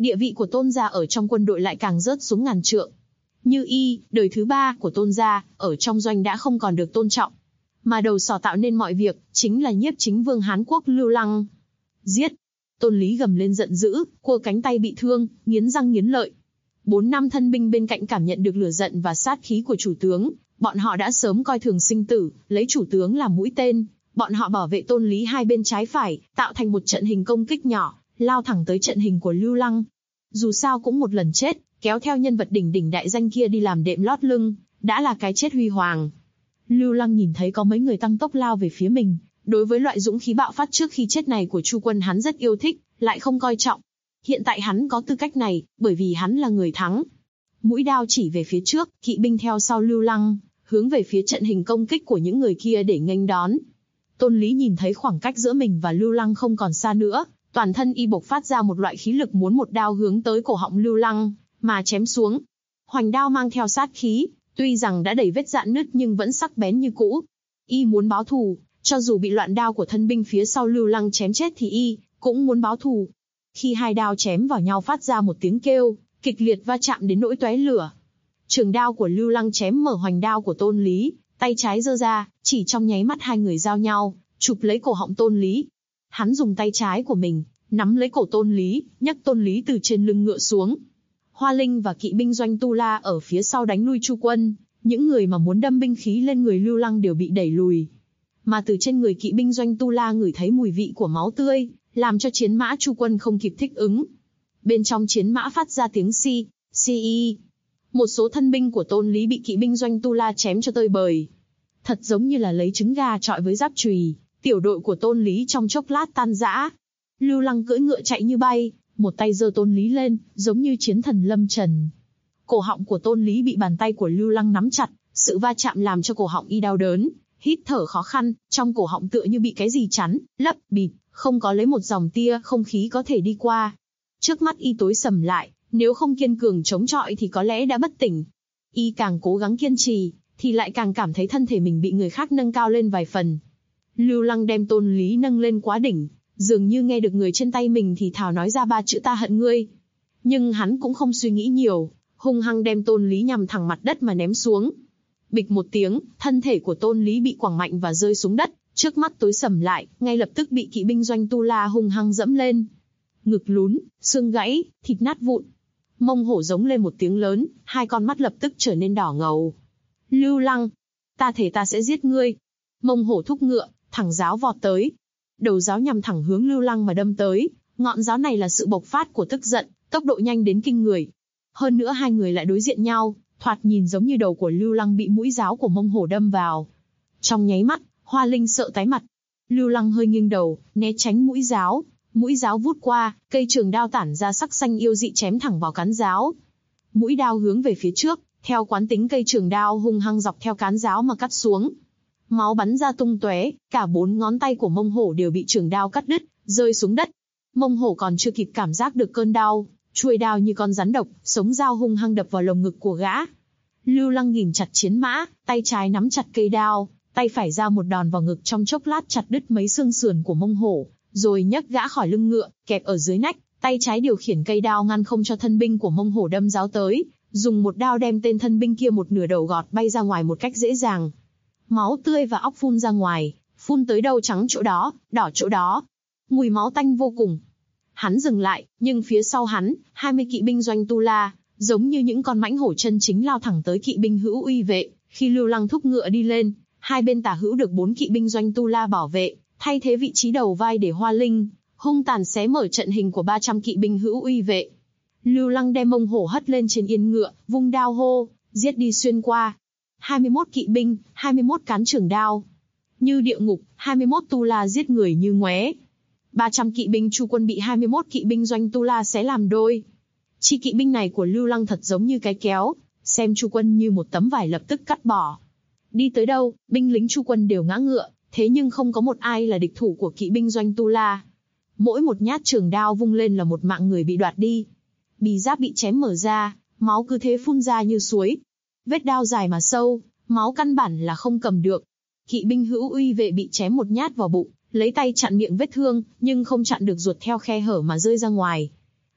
Speaker 2: địa vị của Tôn gia ở trong quân đội lại càng rớt xuống ngàn trượng. Như Y, đời thứ 3 của Tôn gia, ở trong doanh đã không còn được tôn trọng. Mà đầu sỏ tạo nên mọi việc, chính là Nhiếp Chính Vương Hán Quốc Lưu Lăng. Giết! Tôn Lý gầm lên giận dữ, cua cánh tay bị thương, nghiến răng nghiến lợi. 4-5 thân binh bên cạnh cảm nhận được lửa giận và sát khí của chủ tướng, bọn họ đã sớm coi thường sinh tử, lấy chủ tướng làm mũi tên, bọn họ bảo vệ Tôn Lý hai bên trái phải, tạo thành một trận hình công kích nhỏ, lao thẳng tới trận hình của Lưu Lăng. Dù sao cũng một lần chết, kéo theo nhân vật đỉnh đỉnh đại danh kia đi làm đệm lót lưng, đã là cái chết huy hoàng. Lưu Lăng nhìn thấy có mấy người tăng tốc lao về phía mình, đối với loại dũng khí bạo phát trước khi chết này của Chu Quân hắn rất yêu thích, lại không coi trọng. Hiện tại hắn có tư cách này, bởi vì hắn là người thắng. Mũi đao chỉ về phía trước, kỵ binh theo sau Lưu Lăng, hướng về phía trận hình công kích của những người kia để nghênh đón. Tôn Lý nhìn thấy khoảng cách giữa mình và Lưu Lăng không còn xa nữa, toàn thân y bộc phát ra một loại khí lực muốn một đao hướng tới cổ họng Lưu Lăng, mà chém xuống. Hoành đao mang theo sát khí, tuy rằng đã đầy vết rạn nứt nhưng vẫn sắc bén như cũ. Y muốn báo thù, cho dù bị loạn đao của thân binh phía sau Lưu Lăng chém chết thì y cũng muốn báo thù. Khi hai đao chém vào nhau phát ra một tiếng kêu, kịch liệt va chạm đến nỗi tóe lửa. Trường đao của Lưu Lăng chém mở hoành đao của Tôn Lý, tay trái giơ ra, chỉ trong nháy mắt hai người giao nhau, chụp lấy cổ họng Tôn Lý. Hắn dùng tay trái của mình, nắm lấy cổ Tôn Lý, nhấc Tôn Lý từ trên lưng ngựa xuống. Hoa Linh và kỵ binh doanh Tu La ở phía sau đánh lui Chu Quân, những người mà muốn đâm binh khí lên người Lưu Lăng đều bị đẩy lùi. Mà từ trên người kỵ binh doanh Tu La ngửi thấy mùi vị của máu tươi, làm cho chiến mã Chu Quân không kịp thích ứng. Bên trong chiến mã phát ra tiếng xi. Một số thân binh của Tôn Lý bị kỵ binh doanh Tu La chém cho tơi bời. Thật giống như là lấy trứng gà chọi với giáp chùy, tiểu đội của Tôn Lý trong chốc lát tan rã. Lưu Lăng cưỡi ngựa chạy như bay, một tay giơ Tôn Lý lên, giống như chiến thần lâm trần. Cổ họng của Tôn Lý bị bàn tay của Lưu Lăng nắm chặt, sự va chạm làm cho cổ họng y đau đớn, hít thở khó khăn, trong cổ họng tựa như bị cái gì chắn, lấp bịt, không có lấy một dòng tia không khí có thể đi qua. Trước mắt y tối sầm lại, nếu không kiên cường chống chọi thì có lẽ đã bất tỉnh. Y càng cố gắng kiên trì, thì lại càng cảm thấy thân thể mình bị người khác nâng cao lên vài phần. Lưu Lăng đem Tôn Lý nâng lên quá đỉnh, dường như nghe được người trên tay mình thì thào nói ra 3 chữ ta hận ngươi. Nhưng hắn cũng không suy nghĩ nhiều, hung hăng đem Tôn Lý nhằm thẳng mặt đất mà ném xuống. Bịch một tiếng, thân thể của Tôn Lý bị quẳng mạnh và rơi xuống đất, trước mắt tối sầm lại, ngay lập tức bị kỵ binh doanh Tu La hung hăng dẫm lên. Ngực lún, xương gãy, thịt nát vụn. Mông hổ giống lên một tiếng lớn, hai con mắt lập tức trở nên đỏ ngầu. Lưu Lăng, ta thề ta sẽ giết ngươi. Mông hổ thúc ngựa, thẳng giáo vọt tới. Đầu giáo nhằm thẳng hướng Lưu Lăng mà đâm tới, ngọn giáo này là sự bộc phát của tức giận, tốc độ nhanh đến kinh người. Hơn nữa hai người lại đối diện nhau, thoạt nhìn giống như đầu của Lưu Lăng bị mũi giáo của mông hổ đâm vào. Trong nháy mắt, Hoa Linh sợ tái mặt. Lưu Lăng hơi nghiêng đầu, né tránh mũi giáo vút qua, cây trường đao tản ra sắc xanh yêu dị chém thẳng vào cán giáo. Mũi đao hướng về phía trước, theo quán tính cây trường đao hung hăng dọc theo cán giáo mà cắt xuống. Máu bắn ra tung tóe, cả 4 ngón tay của mông hổ đều bị trường đao cắt đứt, rơi xuống đất. Mông hổ còn chưa kịp cảm giác được cơn đau, chuôi đao như con rắn độc, sống dao hung hăng đập vào lồng ngực của gã. Lưu Lăng ghìm chặt chiến mã, tay trái nắm chặt cây đao, tay phải ra một đòn vào ngực trong chốc lát chặt đứt mấy xương sườn của mông hổ, rồi nhấc gã khỏi lưng ngựa, kẹp ở dưới nách, tay trái điều khiển cây đao ngăn không cho thân binh của mông hổ đâm giáo tới, dùng một đao đem tên thân binh kia một nửa đầu gọt bay ra ngoài một cách dễ dàng. Máu tươi và óc phun ra ngoài, phun tới đâu trắng chỗ đó, đỏ chỗ đó. Mùi máu tanh vô cùng. Hắn dừng lại, nhưng phía sau hắn, 20 kỵ binh doanh Tu La, giống như những con mãnh hổ chân chính lao thẳng tới kỵ binh hữu uy vệ. Khi Lưu Lăng thúc ngựa đi lên, hai bên tả hữu được 4 kỵ binh doanh Tu La bảo vệ, thay thế vị trí đầu vai để Hoa Linh, hung tàn xé mở trận hình của 300 kỵ binh hữu uy vệ. Lưu Lăng đem mông hổ hất lên trên yên ngựa, vung đao hô, giết đi xuyên qua. 21 kỵ binh, 21 cán trường đao. Như địa ngục, 21 Tu La giết người như ngoé. 300 kỵ binh Chu Quân bị 21 kỵ binh doanh Tu La xé làm đôi. Chi kỵ binh này của Lưu Lăng thật giống như cái kéo, xem Chu Quân như một tấm vải lập tức cắt bỏ. Đi tới đâu, binh lính Chu Quân đều ngã ngựa, thế nhưng không có một ai là địch thủ của kỵ binh doanh Tu La. Mỗi một nhát trường đao vung lên là một mạng người bị đoạt đi. Bì giáp bị chém mở ra, máu cứ thế phun ra như suối. Vết đao dài mà sâu, máu căn bản là không cầm được. Kỵ binh hữu uy vệ bị chém một nhát vào bụng, lấy tay chặn miệng vết thương, nhưng không chặn được ruột theo khe hở mà rơi ra ngoài.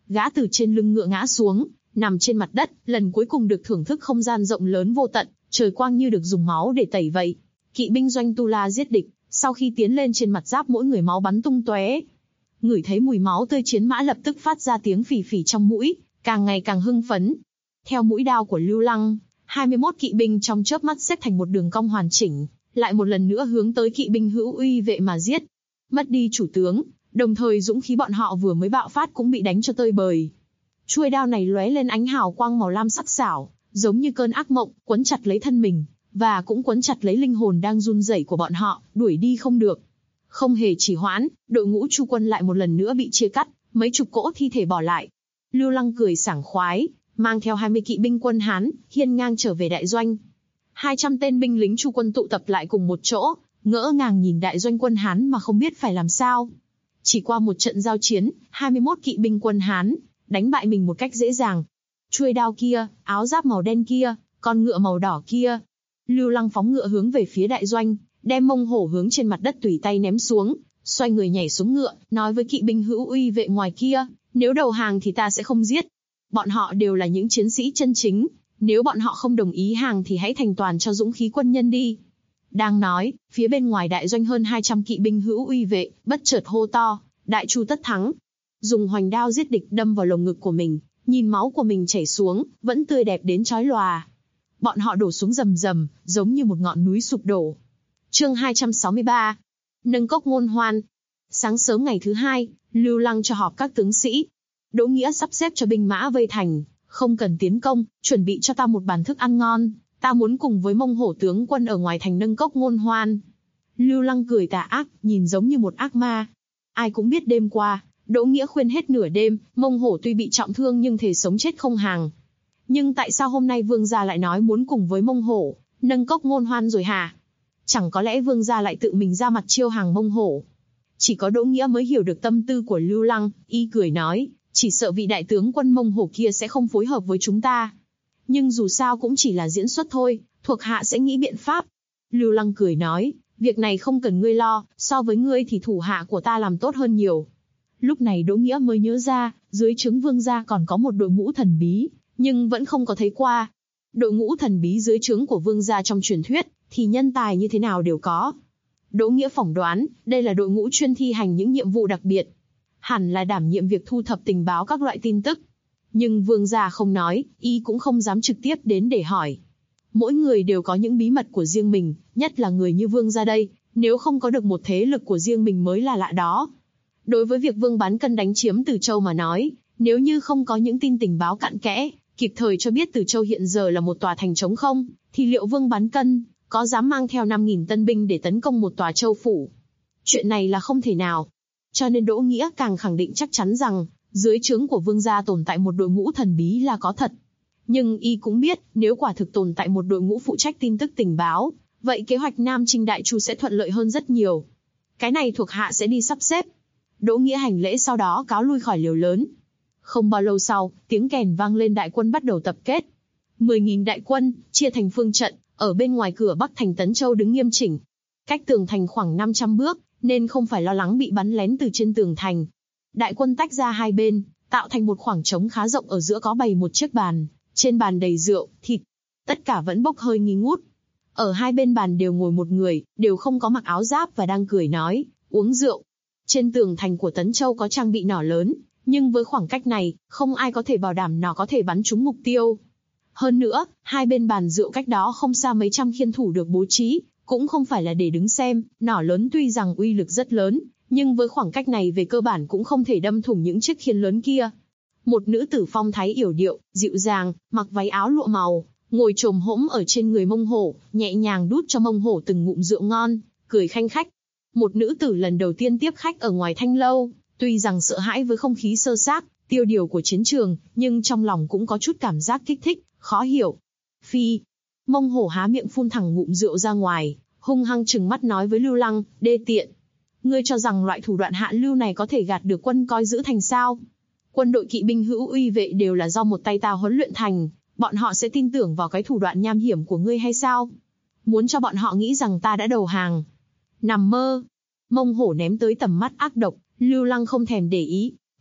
Speaker 2: gã từ trên lưng ngựa ngã xuống, nằm trên mặt đất, lần cuối cùng được thưởng thức không gian rộng lớn vô tận, trời quang như được dùng máu để tẩy vậy. Kỵ binh doanh tu la giết địch, sau khi tiến lên trên mặt giáp mỗi người máu bắn tung tóe. Ngửi thấy mùi máu tươi, chiến mã lập tức phát ra tiếng phì phì trong mũi, càng ngày càng hưng phấn. Theo mũi đao của Lưu Lăng, 21 kỵ binh trong chớp mắt xếp thành một đường cong hoàn chỉnh, lại một lần nữa hướng tới kỵ binh hữu uy vệ mà giết. Mất đi chủ tướng, đồng thời dũng khí bọn họ vừa mới bạo phát cũng bị đánh cho tơi bời. Chuôi đao này lóe lên ánh hào quang màu lam sắc sảo, giống như cơn ác mộng, quấn chặt lấy thân mình, và cũng quấn chặt lấy linh hồn đang run rẩy của bọn họ, đuổi đi không được. Không hề trì hoãn, đội ngũ Chu quân lại một lần nữa bị chia cắt, mấy chục cỗ thi thể bỏ lại. Lưu Lăng cười sảng khoái, mang theo 20 kỵ binh quân Hán, hiên ngang trở về đại doanh. 200 tên binh lính Chu quân tụ tập lại cùng một chỗ, ngỡ ngàng nhìn đại doanh quân Hán mà không biết phải làm sao. Chỉ qua một trận giao chiến, 21 kỵ binh quân Hán đánh bại mình một cách dễ dàng. Chuôi đao kia, áo giáp màu đen kia, con ngựa màu đỏ kia. Lưu Lăng phóng ngựa hướng về phía đại doanh, đem mông hổ hướng trên mặt đất tùy tay ném xuống, xoay người nhảy xuống ngựa, nói với kỵ binh hữu uy vệ ngoài kia, nếu đầu hàng thì ta sẽ không giết. Bọn họ đều là những chiến sĩ chân chính, nếu bọn họ không đồng ý hàng thì hãy thành toàn cho dũng khí quân nhân đi. Đang nói, phía bên ngoài đại doanh hơn 200 kỵ binh hữu uy vệ, bất chợt hô to, đại chu tất thắng. Dùng hoành đao giết địch đâm vào lồng ngực của mình, nhìn máu của mình chảy xuống, vẫn tươi đẹp đến chói lòa. Bọn họ đổ xuống rầm rầm, giống như một ngọn núi sụp đổ. Chương 263. Nâng cốc ngôn hoan. Sáng sớm ngày thứ hai, Lưu Lăng cho họp các tướng sĩ. Đỗ Nghĩa sắp xếp cho binh mã vây thành, không cần tiến công, chuẩn bị cho ta một bàn thức ăn ngon, ta muốn cùng với Mông Hổ tướng quân ở ngoài thành nâng cốc ngôn hoan. Lưu Lăng cười tà ác, nhìn giống như một ác ma. Ai cũng biết đêm qua, Đỗ Nghĩa khuyên hết nửa đêm, Mông Hổ tuy bị trọng thương nhưng thề sống chết không hàng. Nhưng tại sao hôm nay vương gia lại nói muốn cùng với Mông Hổ nâng cốc ngôn hoan rồi hả? Chẳng có lẽ vương gia lại tự mình ra mặt chiêu hàng Mông Hổ? Chỉ có Đỗ Nghĩa mới hiểu được tâm tư của Lưu Lăng, y cười nói, chỉ sợ vị đại tướng quân Mông Hổ kia sẽ không phối hợp với chúng ta. Nhưng dù sao cũng chỉ là diễn xuất thôi, thuộc hạ sẽ nghĩ biện pháp. Lưu Lăng cười nói, việc này không cần ngươi lo, so với ngươi thì thủ hạ của ta làm tốt hơn nhiều. Lúc này Đỗ Nghĩa mới nhớ ra, dưới trướng vương gia còn có một đội ngũ thần bí, nhưng vẫn không có thấy qua. Đội ngũ thần bí dưới trướng của vương gia trong truyền thuyết, thì nhân tài như thế nào đều có. Đỗ Nghĩa phỏng đoán, đây là đội ngũ chuyên thi hành những nhiệm vụ đặc biệt. Hẳn là đảm nhiệm việc thu thập tình báo các loại tin tức. Nhưng vương gia không nói, y cũng không dám trực tiếp đến để hỏi. Mỗi người đều có những bí mật của riêng mình, nhất là người như vương gia đây, nếu không có được một thế lực của riêng mình mới là lạ đó. Đối với việc Vương Bán Cân đánh chiếm Từ Châu mà nói, nếu như không có những tin tình báo cặn kẽ, kịp thời cho biết Từ Châu hiện giờ là một tòa thành trống không, thì liệu Vương Bán Cân có dám mang theo 5.000 tân binh để tấn công một tòa châu phủ? Chuyện này là không thể nào. Cho nên Đỗ Nghĩa càng khẳng định chắc chắn rằng, dưới trướng của vương gia tồn tại một đội ngũ thần bí là có thật. Nhưng y cũng biết, nếu quả thực tồn tại một đội ngũ phụ trách tin tức tình báo, vậy kế hoạch Nam Chinh Đại Chu sẽ thuận lợi hơn rất nhiều. Cái này thuộc hạ sẽ đi sắp xếp. Đỗ Nghĩa hành lễ sau đó cáo lui khỏi liều lớn. Không bao lâu sau, tiếng kèn vang lên, đại quân bắt đầu tập kết. 10.000 đại quân, chia thành phương trận, ở bên ngoài cửa Bắc thành Tấn Châu đứng nghiêm chỉnh. Cách tường thành khoảng 500 bước, nên không phải lo lắng bị bắn lén từ trên tường thành. Đại quân tách ra hai bên, tạo thành một khoảng trống khá rộng, ở giữa có bày một chiếc bàn, trên bàn đầy rượu, thịt. Tất cả vẫn bốc hơi nghi ngút. Ở hai bên bàn đều ngồi một người, đều không có mặc áo giáp và đang cười nói, uống rượu. Trên tường thành của Tấn Châu có trang bị nỏ lớn, nhưng với khoảng cách này, không ai có thể bảo đảm nỏ có thể bắn trúng mục tiêu. Hơn nữa, hai bên bàn rượu cách đó không xa mấy trăm khiên thủ được bố trí, cũng không phải là để đứng xem, nỏ lớn tuy rằng uy lực rất lớn, nhưng với khoảng cách này về cơ bản cũng không thể đâm thủng những chiếc khiên lớn kia. Một nữ tử phong thái yểu điệu, dịu dàng, mặc váy áo lụa màu, ngồi chồm hỗm ở trên người Mông Hổ, nhẹ nhàng đút cho Mông Hổ từng ngụm rượu ngon, cười khanh khách. Một nữ tử lần đầu tiên tiếp khách ở ngoài thanh lâu, tuy rằng sợ hãi với không khí xơ xác, tiêu điều của chiến trường, nhưng trong lòng cũng có chút cảm giác kích thích, khó hiểu. Phi. Mông Hổ há miệng phun thẳng ngụm rượu ra ngoài, hung hăng trừng mắt nói với Lưu Lăng, đê tiện. Ngươi cho rằng loại thủ đoạn hạ lưu này có thể gạt được quân coi giữ thành sao? Quân đội kỵ binh hữu uy vệ đều là do một tay ta huấn luyện thành, bọn họ sẽ tin tưởng vào cái thủ đoạn nham hiểm của ngươi hay sao? Muốn cho bọn họ nghĩ rằng ta đã đầu hàng? Nằm mơ. Mông Hổ ném tới tầm mắt ác độc, Lưu Lăng không thèm để ý.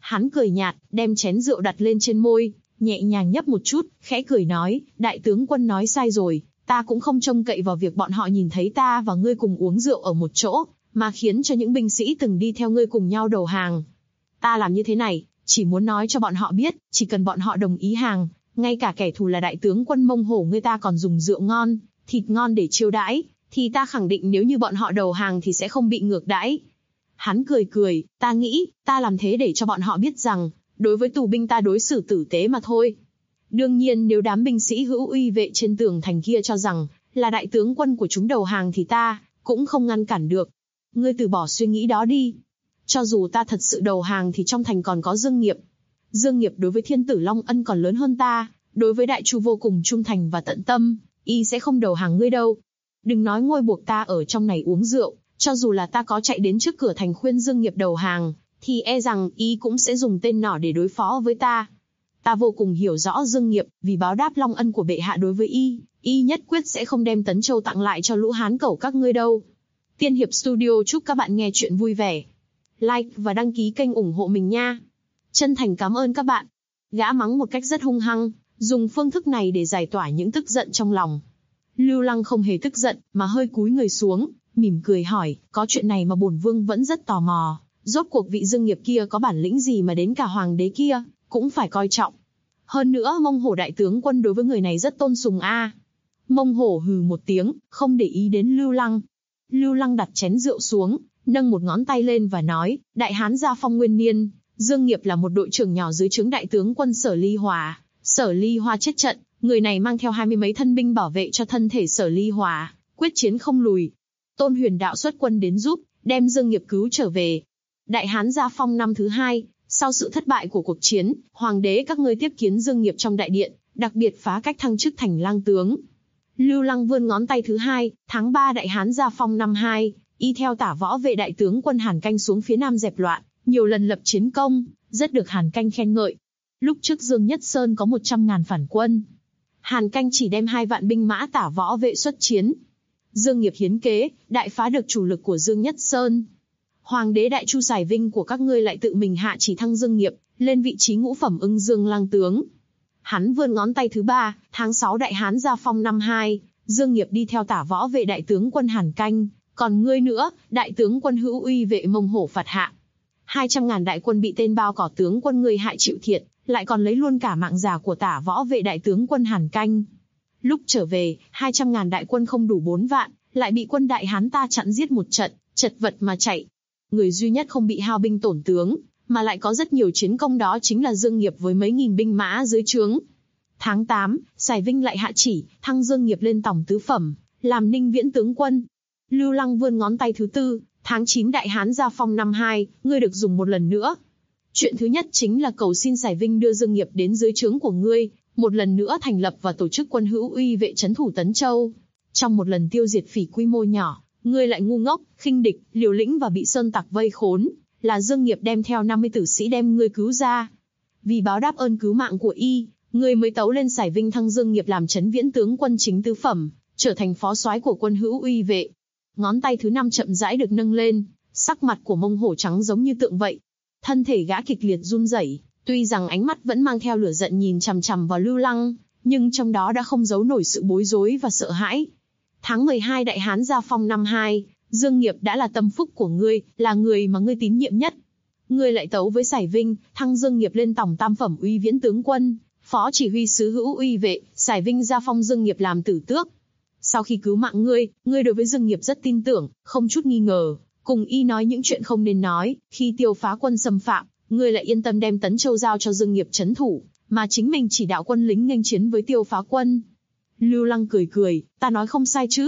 Speaker 2: Hắn cười nhạt, đem chén rượu đặt lên trên môi, nhẹ nhàng nhấp một chút, khẽ cười nói, đại tướng quân nói sai rồi, ta cũng không trông cậy vào việc bọn họ nhìn thấy ta và ngươi cùng uống rượu ở một chỗ, mà khiến cho những binh sĩ từng đi theo ngươi cùng nhau đầu hàng. Ta làm như thế này, chỉ muốn nói cho bọn họ biết, chỉ cần bọn họ đồng ý hàng, ngay cả kẻ thù là đại tướng quân Mông Hổ ngươi ta còn dùng rượu ngon, thịt ngon để chiêu đãi, thì ta khẳng định nếu như bọn họ đầu hàng thì sẽ không bị ngược đãi. Hắn cười cười, ta nghĩ, ta làm thế để cho bọn họ biết rằng, đối với tù binh ta đối xử tử tế mà thôi. Đương nhiên nếu đám binh sĩ hữu uy vệ trên tường thành kia cho rằng, là đại tướng quân của chúng đầu hàng thì ta, cũng không ngăn cản được. Ngươi từ bỏ suy nghĩ đó đi. Cho dù ta thật sự đầu hàng thì trong thành còn có Dương Nghiệp. Dương Nghiệp đối với thiên tử Long Ân còn lớn hơn ta, đối với đại chu vô cùng trung thành và tận tâm, y sẽ không đầu hàng ngươi đâu. Đừng nói ngôi buộc ta ở trong này uống rượu, cho dù là ta có chạy đến trước cửa thành khuyên Dương Nghiệp đầu hàng, thì e rằng y cũng sẽ dùng tên nỏ để đối phó với ta. Ta vô cùng hiểu rõ Dương Nghiệp, vì báo đáp long ân của bệ hạ đối với y nhất quyết sẽ không đem Tấn Châu tặng lại cho lũ hán cẩu các ngươi đâu. Tiên Hiệp Studio chúc các bạn nghe chuyện vui vẻ. Like và đăng ký kênh ủng hộ mình nha. Chân thành cảm ơn các bạn. Gã mắng một cách rất hung hăng, dùng phương thức này để giải tỏa những tức giận trong lòng. Lưu Lăng không hề tức giận, mà hơi cúi người xuống, mỉm cười hỏi, có chuyện này mà bổn vương vẫn rất tò mò. Rốt cuộc vị Dương Nghiệp kia có bản lĩnh gì mà đến cả hoàng đế kia cũng phải coi trọng. Hơn nữa Mông Hổ đại tướng quân đối với người này rất tôn sùng a. Mông Hổ hừ một tiếng, không để ý đến Lưu Lăng. Lưu Lăng đặt chén rượu xuống, nâng một ngón tay lên và nói, đại hán gia phong nguyên niên, Dương Nghiệp là một đội trưởng nhỏ dưới trướng đại tướng quân Sở Ly Hòa. Sở Ly Hoa chết trận, người này mang theo 20 mấy thân binh bảo vệ cho thân thể Sở Ly Hòa, quyết chiến không lùi. Tôn Huyền Đạo xuất quân đến giúp, đem Dương Nghiệp cứu trở về. Đại hán gia phong năm thứ 2, sau sự thất bại của cuộc chiến, hoàng đế các ngươi tiếp kiến Dương Nghiệp trong đại điện, đặc biệt phá cách thăng chức thành lang tướng. Lưu Lăng vươn ngón tay thứ 2, tháng 3 đại hán gia phong năm 2, y theo tả võ vệ đại tướng quân Hàn Canh xuống phía nam dẹp loạn, nhiều lần lập chiến công, rất được Hàn Canh khen ngợi. Lúc trước Dương Nhất Sơn có 100.000 phản quân, Hàn Canh chỉ đem 2 vạn binh mã tả võ vệ xuất chiến. Dương Nghiệp hiến kế, đại phá được chủ lực của Dương Nhất Sơn. Hoàng đế đại chu Sài Vinh của các ngươi lại tự mình hạ chỉ thăng Dương Nghiệp lên vị trí ngũ phẩm ưng dương lang tướng. Hắn vươn ngón tay thứ 3, tháng 6 đại hán gia phong năm 2, Dương Nghiệp đi theo tả võ vệ đại tướng quân Hàn Canh, còn ngươi nữa, đại tướng quân hữu uy vệ Mông Hổ phạt hạ. 200.000 đại quân bị tên bao cỏ tướng quân ngươi hại chịu thiệt, lại còn lấy luôn cả mạng già của tả võ vệ đại tướng quân Hàn Canh. Lúc trở về, 200.000 đại quân không đủ 4 vạn, lại bị quân đại hán ta chặn giết một trận, chật vật mà chạy. Người duy nhất không bị hao binh tổn tướng, mà lại có rất nhiều chiến công đó chính là Dương Nghiệp với mấy nghìn binh mã dưới trướng. Tháng 8, Sài Vinh lại hạ chỉ, thăng Dương Nghiệp lên tổng tứ phẩm, làm Ninh Viễn tướng quân. Lưu Lăng vươn ngón tay thứ 4, tháng 9 đại hán gia phong năm 2, ngươi được dùng một lần nữa. Chuyện thứ nhất chính là cầu xin Sài Vinh đưa Dương Nghiệp đến dưới trướng của ngươi, một lần nữa thành lập và tổ chức quân hữu uy vệ trấn thủ Tấn Châu. Trong một lần tiêu diệt phỉ quy mô nhỏ, ngươi lại ngu ngốc, khinh địch, liều lĩnh và bị sơn tặc vây khốn, là Dương Nghiệp đem theo 50 tử sĩ đem ngươi cứu ra. Vì báo đáp ơn cứu mạng của y, ngươi mới tấu lên Sài Vinh thăng Dương Nghiệp làm trấn viễn tướng quân chính tứ phẩm, trở thành phó soái của quân hữu uy vệ. Ngón tay thứ 5 chậm rãi được nâng lên, sắc mặt của Mông Hổ trắng giống như tượng vậy. Thân thể gã kịch liệt run rẩy, tuy rằng ánh mắt vẫn mang theo lửa giận nhìn chằm chằm vào Lưu Lăng, nhưng trong đó đã không giấu nổi sự bối rối và sợ hãi. Tháng 12 đại hán gia phong năm 2, Dương Nghiệp đã là tâm phúc của ngươi, là người mà ngươi tín nhiệm nhất. Ngươi lại tấu với Sài Vinh, thăng Dương Nghiệp lên tổng tam phẩm uy viễn tướng quân, phó chỉ huy sứ hữu uy vệ, Sài Vinh gia phong Dương Nghiệp làm tử tước. Sau khi cứu mạng ngươi đối với Dương Nghiệp rất tin tưởng, không chút nghi ngờ, cùng y nói những chuyện không nên nói. Khi Tiêu Phá quân xâm phạm, ngươi lại yên tâm đem Tấn Châu giao cho Dương Nghiệp trấn thủ, mà chính mình chỉ đạo quân lính nghênh chiến với Tiêu Phá quân. Lưu Lăng cười cười, ta nói không sai chứ?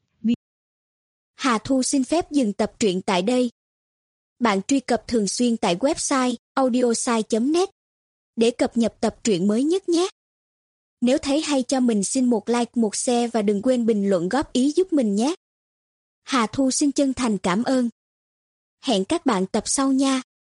Speaker 3: Hà Thu xin phép dừng tập truyện tại đây. Bạn truy cập thường xuyên tại website audiosai.net để cập nhật tập truyện mới nhất nhé. Nếu thấy hay cho mình xin một like, một share và đừng quên bình luận góp ý giúp mình nhé. Hà Thu xin chân thành cảm ơn. Hẹn các bạn tập sau nha.